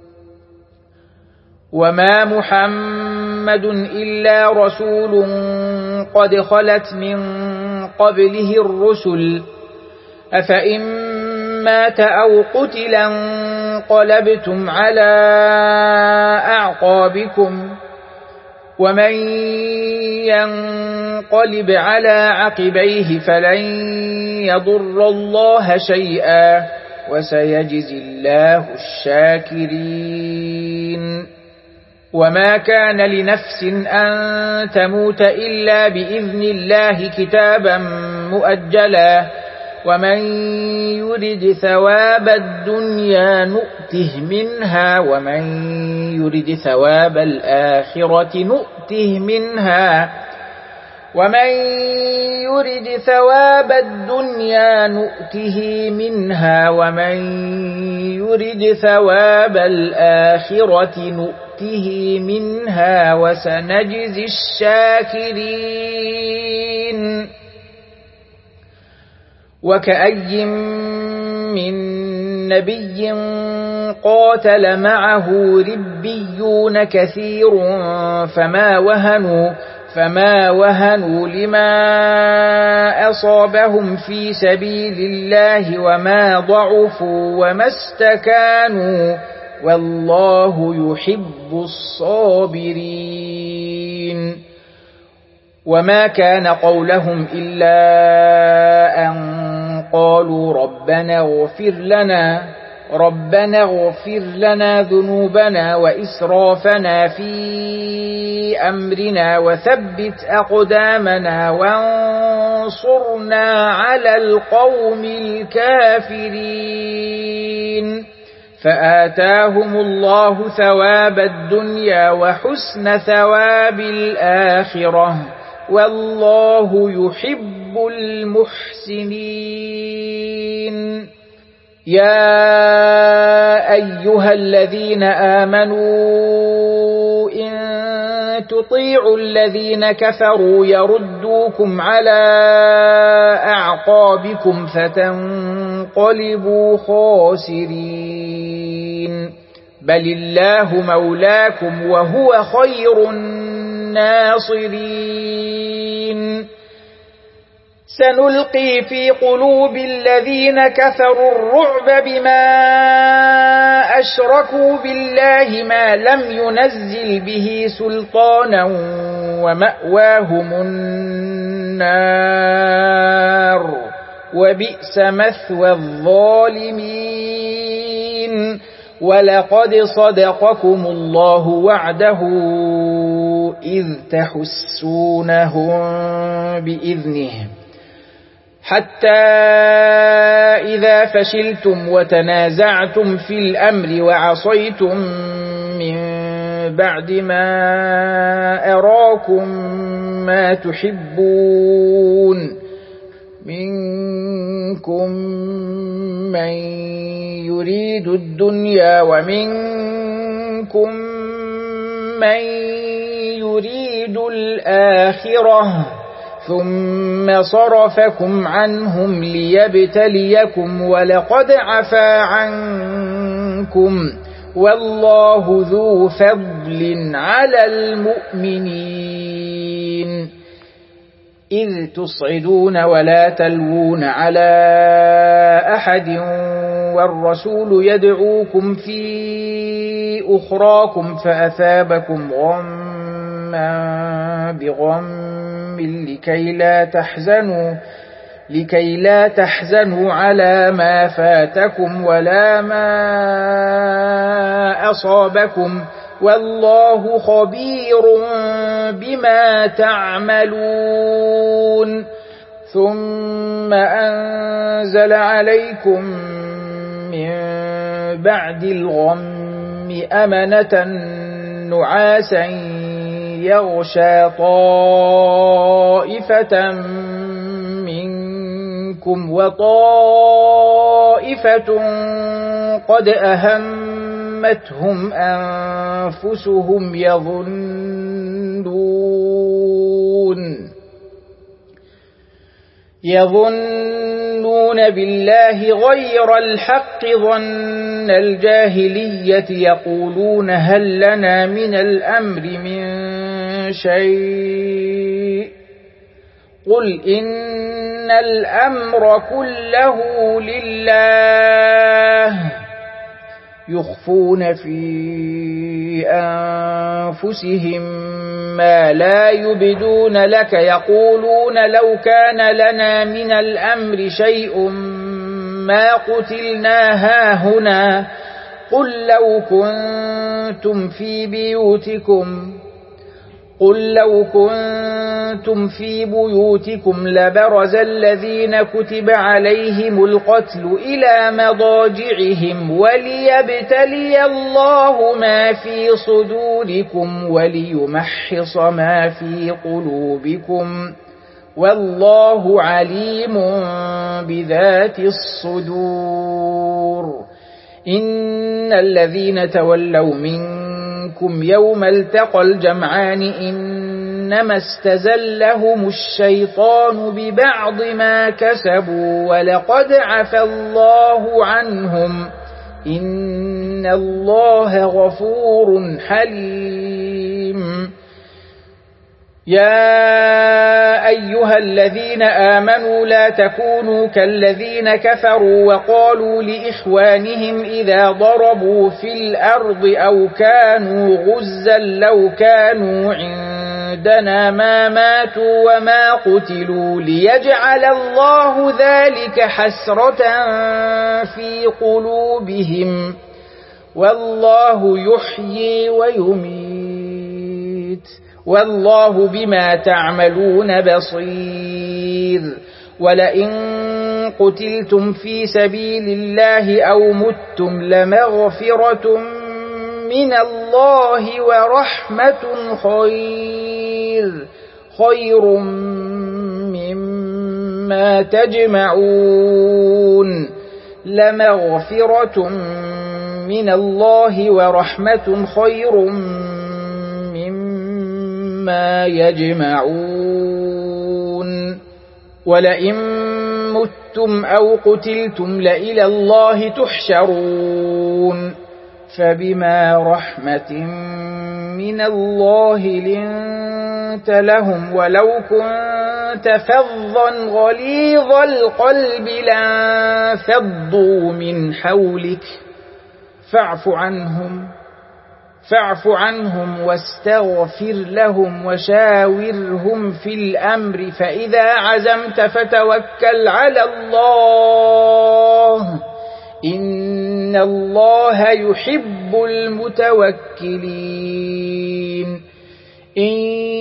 وما محمد إلا رسول قد خلت من قبله الرسل أفإن مات أو قتل انقلبتم على أعقابكم ومن ينقلب على عقبيه فلن يضر الله شيئا وسيجزي الله الشاكرين. وما كان لنفس أن تموت إلا بإذن الله كتابا مؤجلا ومن يرد ثواب الدنيا نؤته منها ومن يرد ثواب الآخرة نؤته منها ومن يرد ثواب الدنيا نؤته منها ومن يرد ثواب الآخرة نؤته منها وسنجزي الشاكرين. وكأي من نبي قاتل معه ربيون كثير فما وهنوا لما أصابهم في سبيل الله وما ضعفوا وما استكانوا والله يحب الصابرين. وما كان قولهم إلا أن قالوا ربنا اغفر لنا ذنوبنا وإسرافنا في أمرنا وثبت أقدامنا وانصرنا على القوم الكافرين. فآتاهم الله ثواب الدنيا وحسن ثواب الآخرة والله يحب المحسنين. يا أيها الذين آمنوا إن تطيعوا الذين كفروا يردوكم على أعقابكم فتنقلبوا خاسرين. بل الله مولاكم وهو خير الناصرين. سنلقي في قلوب الذين كفروا الرعب بما أشركوا بالله ما لم ينزل به سلطانا ومأواهم النار وبئس مثوى الظالمين. ولقد صدقكم الله وعده إذ تحسونهم بإذنه حتى إذا فشلتم وتنازعتم في الأمر وعصيتم من بعد ما أراكم ما تحبون منكم من يريد الدنيا ومنكم من يريد الآخرة ثم صرفكم عنهم ليبتليكم ولقد عفا عنكم والله ذو فضل على المؤمنين. إذ تصعدون ولا تلوون على أحد والرسول يدعوكم في أخراكم فأثابكم غما بغم لكي لا تحزنوا على ما فاتكم ولا ما أصابكم والله خبير بما تعملون. ثم أنزل عليكم من بعد الغم أمنة نعاسا يغشى طائفة منكم وطائفة قد أهمتهم أنفسهم يظنون بالله غير الحق ظن الجاهلية يقولون هل لنا من الأمر من شيء قل إن الأمر كله لله يخفون في أنفسهم ما لا يبدون لك يقولون لو كان لنا من الأمر شيء ما قتلنا هاهنا قل لو كنتم في بيوتكم لبرز الذين كتب عليهم القتل إلى مضاجعهم وليبتلي الله ما في صدوركم وليمحص ما في قلوبكم والله عليم بذات الصدور. إن الذين تولوا منكم يوم التقى الجمعان إنما استزلهم الشيطان ببعض ما كسبوا ولقد عفى الله عنهم إن الله غفور حليم. يا أيها الذين آمنوا لا تكونوا كالذين كفروا وقالوا لإخوانهم إذا ضربوا في الأرض أو كانوا غزا لو كانوا عندنا ما ماتوا وما قتلوا ليجعل الله ذلك حسرة في قلوبهم والله يحيي ويميت والله بما تعملون بصير. ولئن قتلتم في سبيل الله أو متم لمغفرة من الله ورحمة خير مما تجمعون. لمغفرة من الله ورحمة خير مما يجمعون. ولئن متم أو قتلتم لإلى الله تحشرون. فبما رحمة من الله لنت لهم ولو كنت فظا غليظ القلب لانفضوا من حولك فاعف عنهم واستغفر لهم وشاورهم في الأمر فإذا عزمت فتوكل على الله إن الله يحب المتوكلين. إن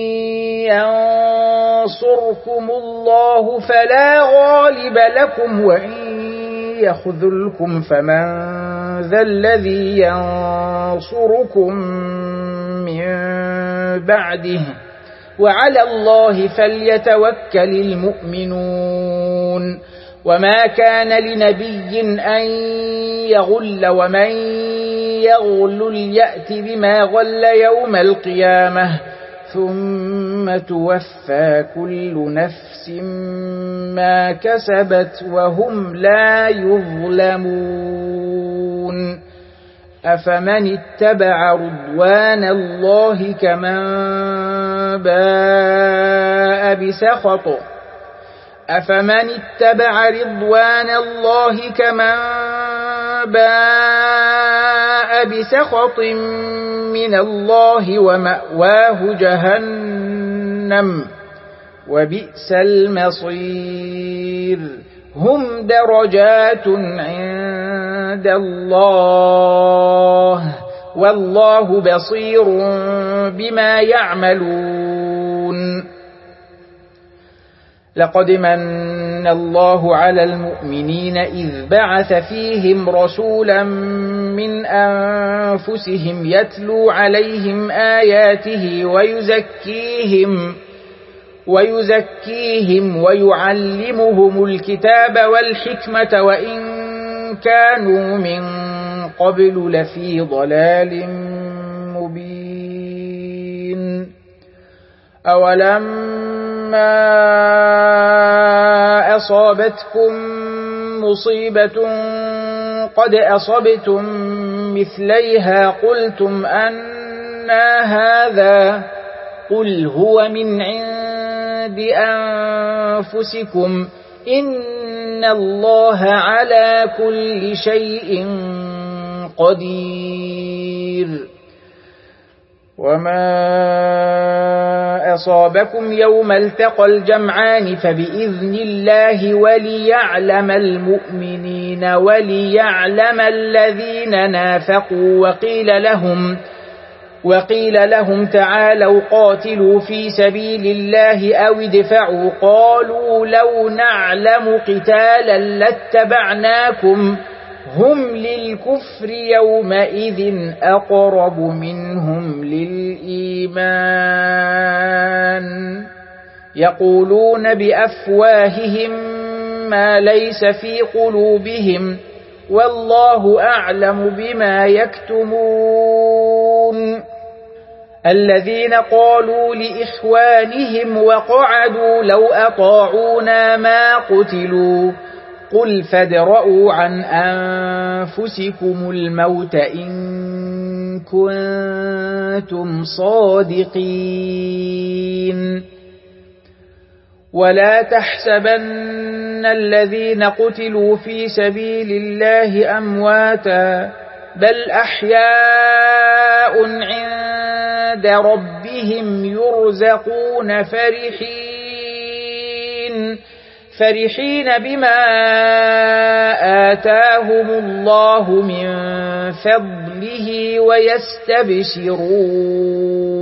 ينصركم الله فلا غالب لكم وإن يخذلكم فمن ذا الذي ينصركم من بعده وعلى الله فليتوكل المؤمنون. وما كان لنبي أن يغل ومن يغل يأت بما غل يوم القيامة ثم توفى كل نفس ما كسبت وهم لا يظلمون. أفمن اتبع رضوان الله كمن باء بسخط من الله ومأواه جهنم وبئس المصير. هم درجات عند الله والله بصير بما يعملون. لقد من الله على المؤمنين إذ بعث فيهم رسولا من أنفسهم يتلو عليهم آياته ويزكيهم ويعلمهم الكتاب والحكمة وإن كانوا من قبل لفي ضلال مبين. أولما أصابتكم مصيبة قد أصبتم مثليها قلتم أنى هذا قل هو من عند أنفسكم إن الله على كل شيء قدير. وما أصابكم يوم التقى الجمعان فبإذن الله وليعلم المؤمنين وليعلم الذين نافقوا وقيل لهم تعالوا قاتلوا في سبيل الله أو ادفعوا قالوا لو نعلم قتالا لاتبعناكم هم للكفر يومئذ أقرب منهم للإيمان يقولون بأفواههم ما ليس في قلوبهم والله أعلم بما يكتمون. الذين قالوا لإخوانهم وقعدوا لو أطاعونا ما قتلوا قل فادرءوا عن أنفسكم الموت إن كنتم صادقين. ولا تحسبن الذين قتلوا في سبيل الله أمواتا بل أحياء عند ربهم يرزقون فرحين بما آتاهم الله من فضله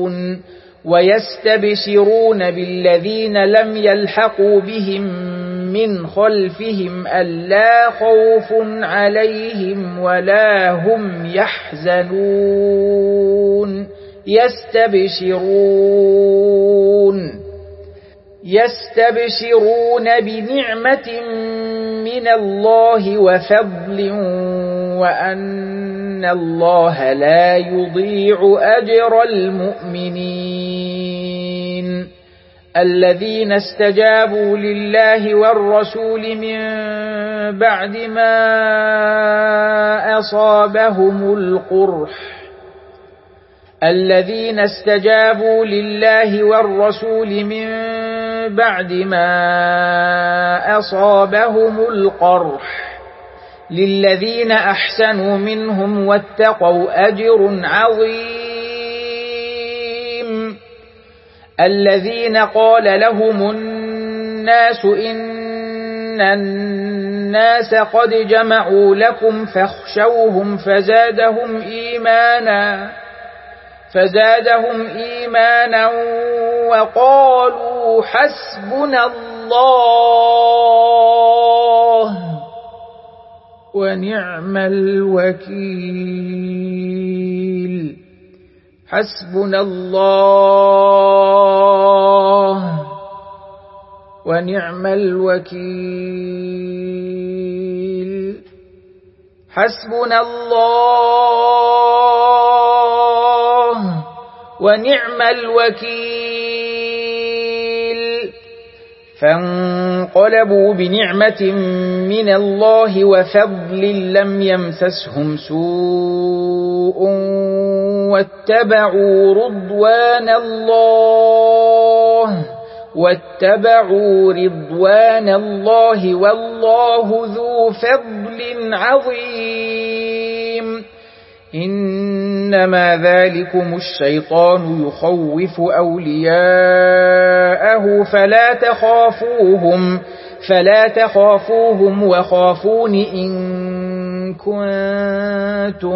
ويستبشرون بالذين لم يلحقوا بهم من خلفهم ألا خوف عليهم ولا هم يحزنون يستبشرون بنعمة من الله وفضل وأن الله لا يضيع أجر المؤمنين الذين استجابوا لله والرسول من بعد ما أصابهم القرح للذين أحسنوا منهم واتقوا أجر عظيم الذين قال لهم الناس إن الناس قد جمعوا لكم فاخشوهم فزادهم إيمانا وقالوا حسبنا الله ونعم الوكيل حسبنا الله ونعم الوكيل حسبنا الله ونعم الوكيل فانقلبوا بنعمة من الله وفضل لم يمسسهم سوء واتبعوا رضوان الله والله ذو فضل عظيم إنما ذلكم الشيطان يخوف أولياءه فلا تخافوهم وخافون إن كنتم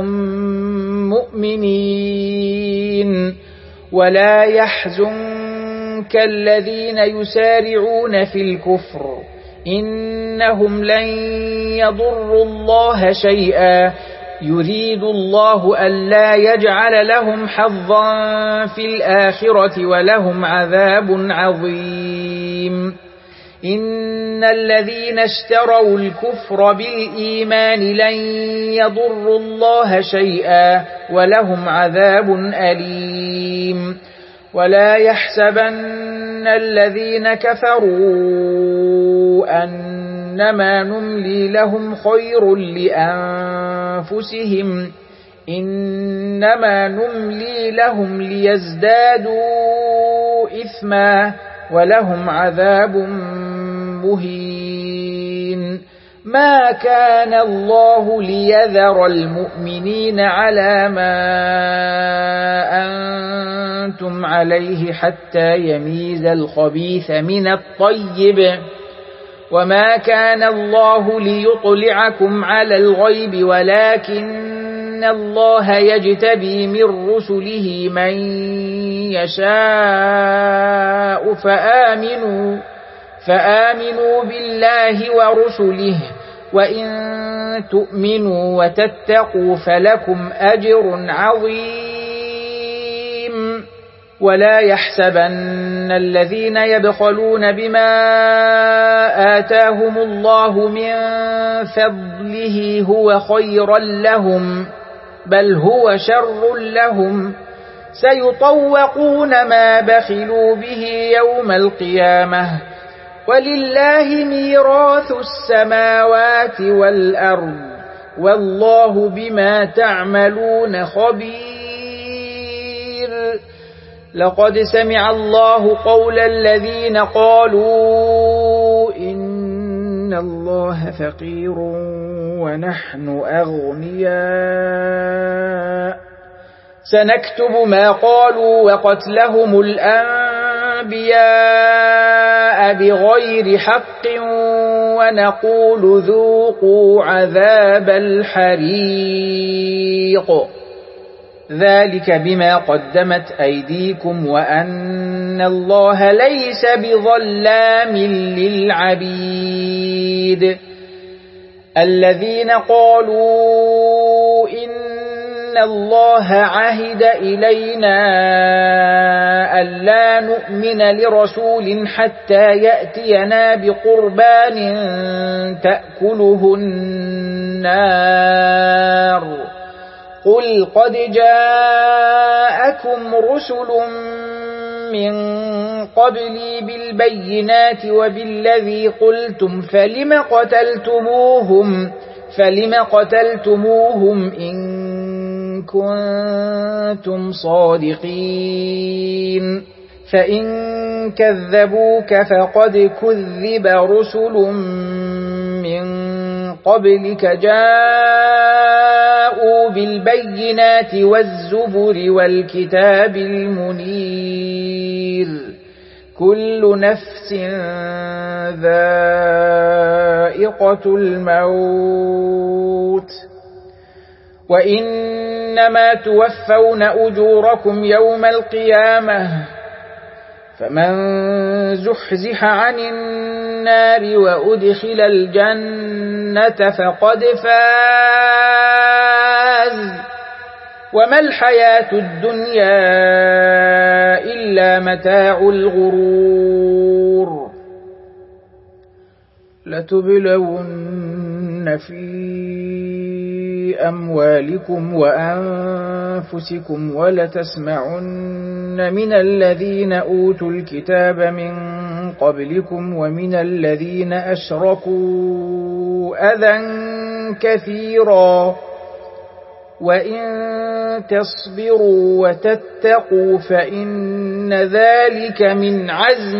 مؤمنين ولا يحزنك الذين يسارعون في الكفر إنهم لن يضروا الله شيئا يريد الله ألا يجعل لهم حظا في الآخرة ولهم عذاب عظيم إن الذين اشتروا الكفر بالإيمان لن يضروا الله شيئا ولهم عذاب أليم ولا يحسبن الذين كفروا أنما نملي لهم خير لأنفسهم إنما نملي لهم ليزدادوا إثما ولهم عذاب مهين ما كان الله ليذر المؤمنين على ما أنتم عليه حتى يميز الخبيث من الطيب وما كان الله ليطلعكم على الغيب ولكن الله يجتبي من رسله من يشاء فآمنوا بالله ورسله وإن تؤمنوا وتتقوا فلكم أجر عظيم ولا يحسبن الذين يبخلون بما آتاهم الله من فضله هو خيرا لهم بل هو شر لهم سيطوقون ما بخلوا به يوم القيامة ولله ميراث السماوات والأرض والله بما تعملون خبير لقد سمع الله قول الذين قالوا إن الله فقير ونحن أغنياء سنكتب ما قالوا وقتلهم الأنبياء بغير حق ونقول ذوقوا عذاب الحريق ذلك بما قدمت أيديكم وأن الله ليس بظلام للعبيد. الذين قالوا إن الله عهد إلينا ألا نؤمن لرسول حتى يأتينا بقربان تأكله النار قل قد جاءكم رسل من قبلي بالبينات وبالذي قلتم فلم قتلتموهم إن كنتم صادقين فإن كذبوك فقد كذب رسل من قبلك جاءوا بالبينات والزبر والكتاب المنير كل نفس ذائقة الموت وإنما توفون أجوركم يوم القيامة فمن زحزح عن النار وأدخل الجنة فقد فاز وما الحياة الدنيا إلا متاع الغرور. لتبلون في أموالكم وأنفسكم ولتسمعن من الذين أوتوا الكتاب من قبلكم ومن الذين أشركوا أذى كثيرا وإن تصبروا وتتقوا فإن ذلك من عزم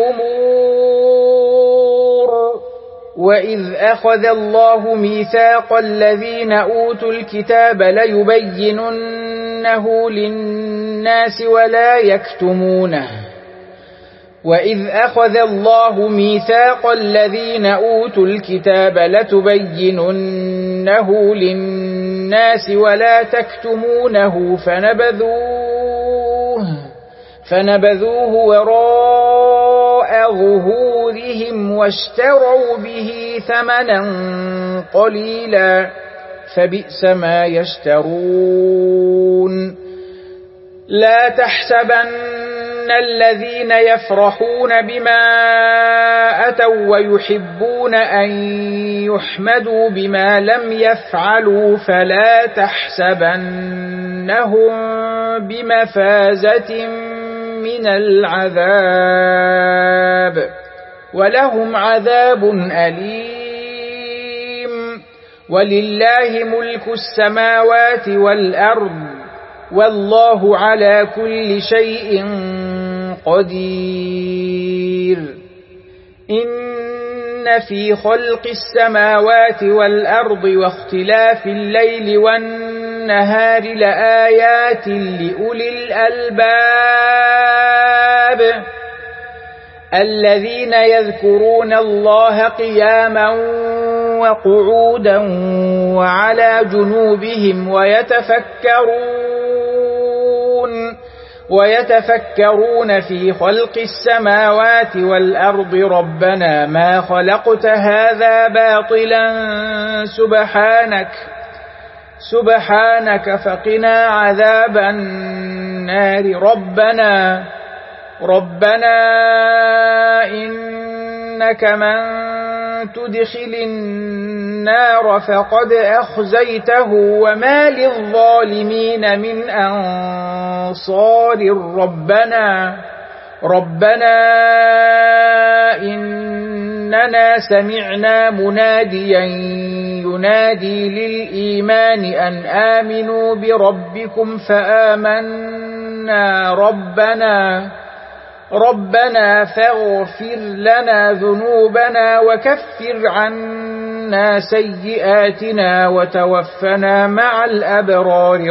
الأمور. وإذ أخذ الله ميثاق الذين أوتوا الكتاب ليبيننه للناس ولا يكتمونه وإذ أخذ الله ميثاق الذين أوتوا الكتاب لتبيننه للناس ولا تكتمونه فنبذوه وراء ظهورهم واشتروا به ثمنا قليلا فبئس ما يشترون. لا تحسبن الذين يفرحون بما أتوا ويحبون أن يحمدوا بما لم يفعلوا فلا تحسبنهم بمفازة من العذاب ولهم عذاب أليم. ولله ملك السماوات والأرض والله على كل شيء قدير. إن في خلق السماوات والأرض واختلاف الليل والنهار لآيات لأولي الألباب الذين يذكرون الله قياما وقعودا وعلى جنوبهم ويتفكرون في خلق السماوات والأرض ربنا ما خلقت هذا باطلا سبحانك فقنا عذاب النار. ربنا إنك من تدخل النار فقد أخزيته وما للظالمين من أنصار. ربنا إننا سمعنا مناديا ينادي للإيمان أن آمنوا بربكم فآمنا ربنا فاغفر لنا ذنوبنا وكفر عنا سيئاتنا وتوفنا مع الأبرار.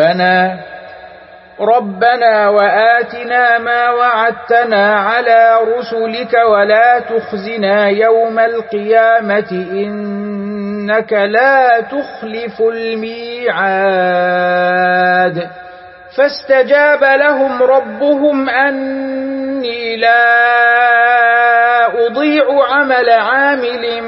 ربنا وآتنا ما وعدتنا على رسلك ولا تخزنا يوم القيامة إنك لا تخلف الميعاد فاستجاب لهم ربهم أني لا أضيع عمل عامل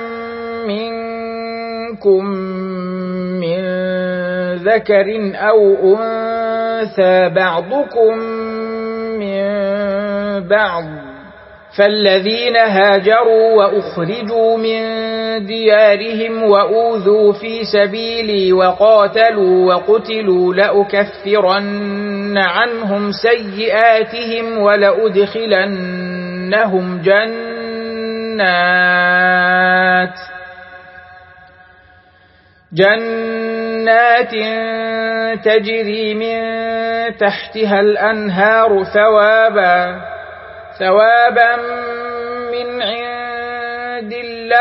منكم من ذكر أو أنثى بعضكم من بعض فالذين هاجروا وأخرجوا من ديارهم وأوذوا في سبيلي وقاتلوا وقتلوا لأكفرن عنهم سيئاتهم ولأدخلنهم جنات تجري من تحتها الأنهار ثوابا من عند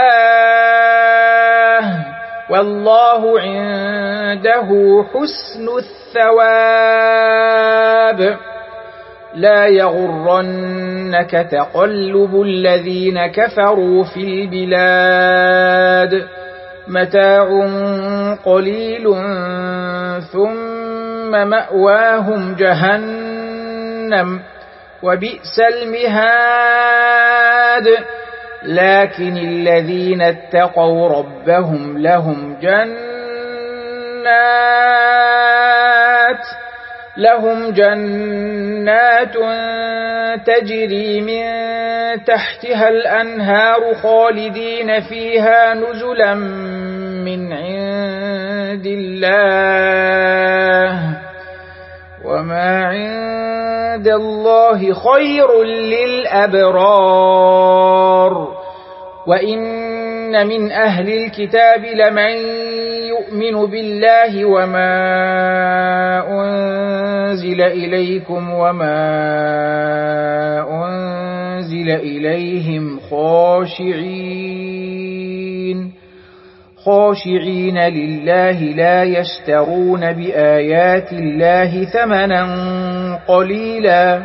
الله والله عنده حسن الثواب لا يغرنك تقلب الذين كفروا في البلاد متاع قليل ثم مأواهم جهنم وبئس المهاد لكن الذين اتقوا ربهم لهم جنات تجري من تحتها الأنهار خالدين فيها نزلا من عند الله وما عند الله خير للأبرار وإن من أهل الكتاب لمن يؤمن بالله وما أنزل إليكم وما أنزل إليهم خاشعين لله لا يشترون بآيات الله ثمنا قليلا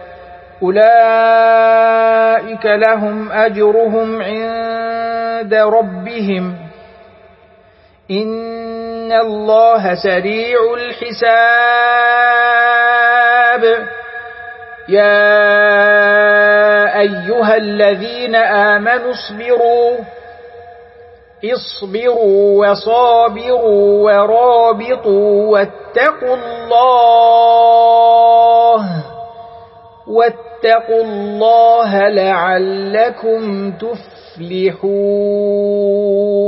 أولئك لهم أجرهم عند ربهم إن الله سريع الحساب يا أيها الذين آمنوا اصبروا وصابروا ورابطوا واتقوا الله لعلكم تفلحون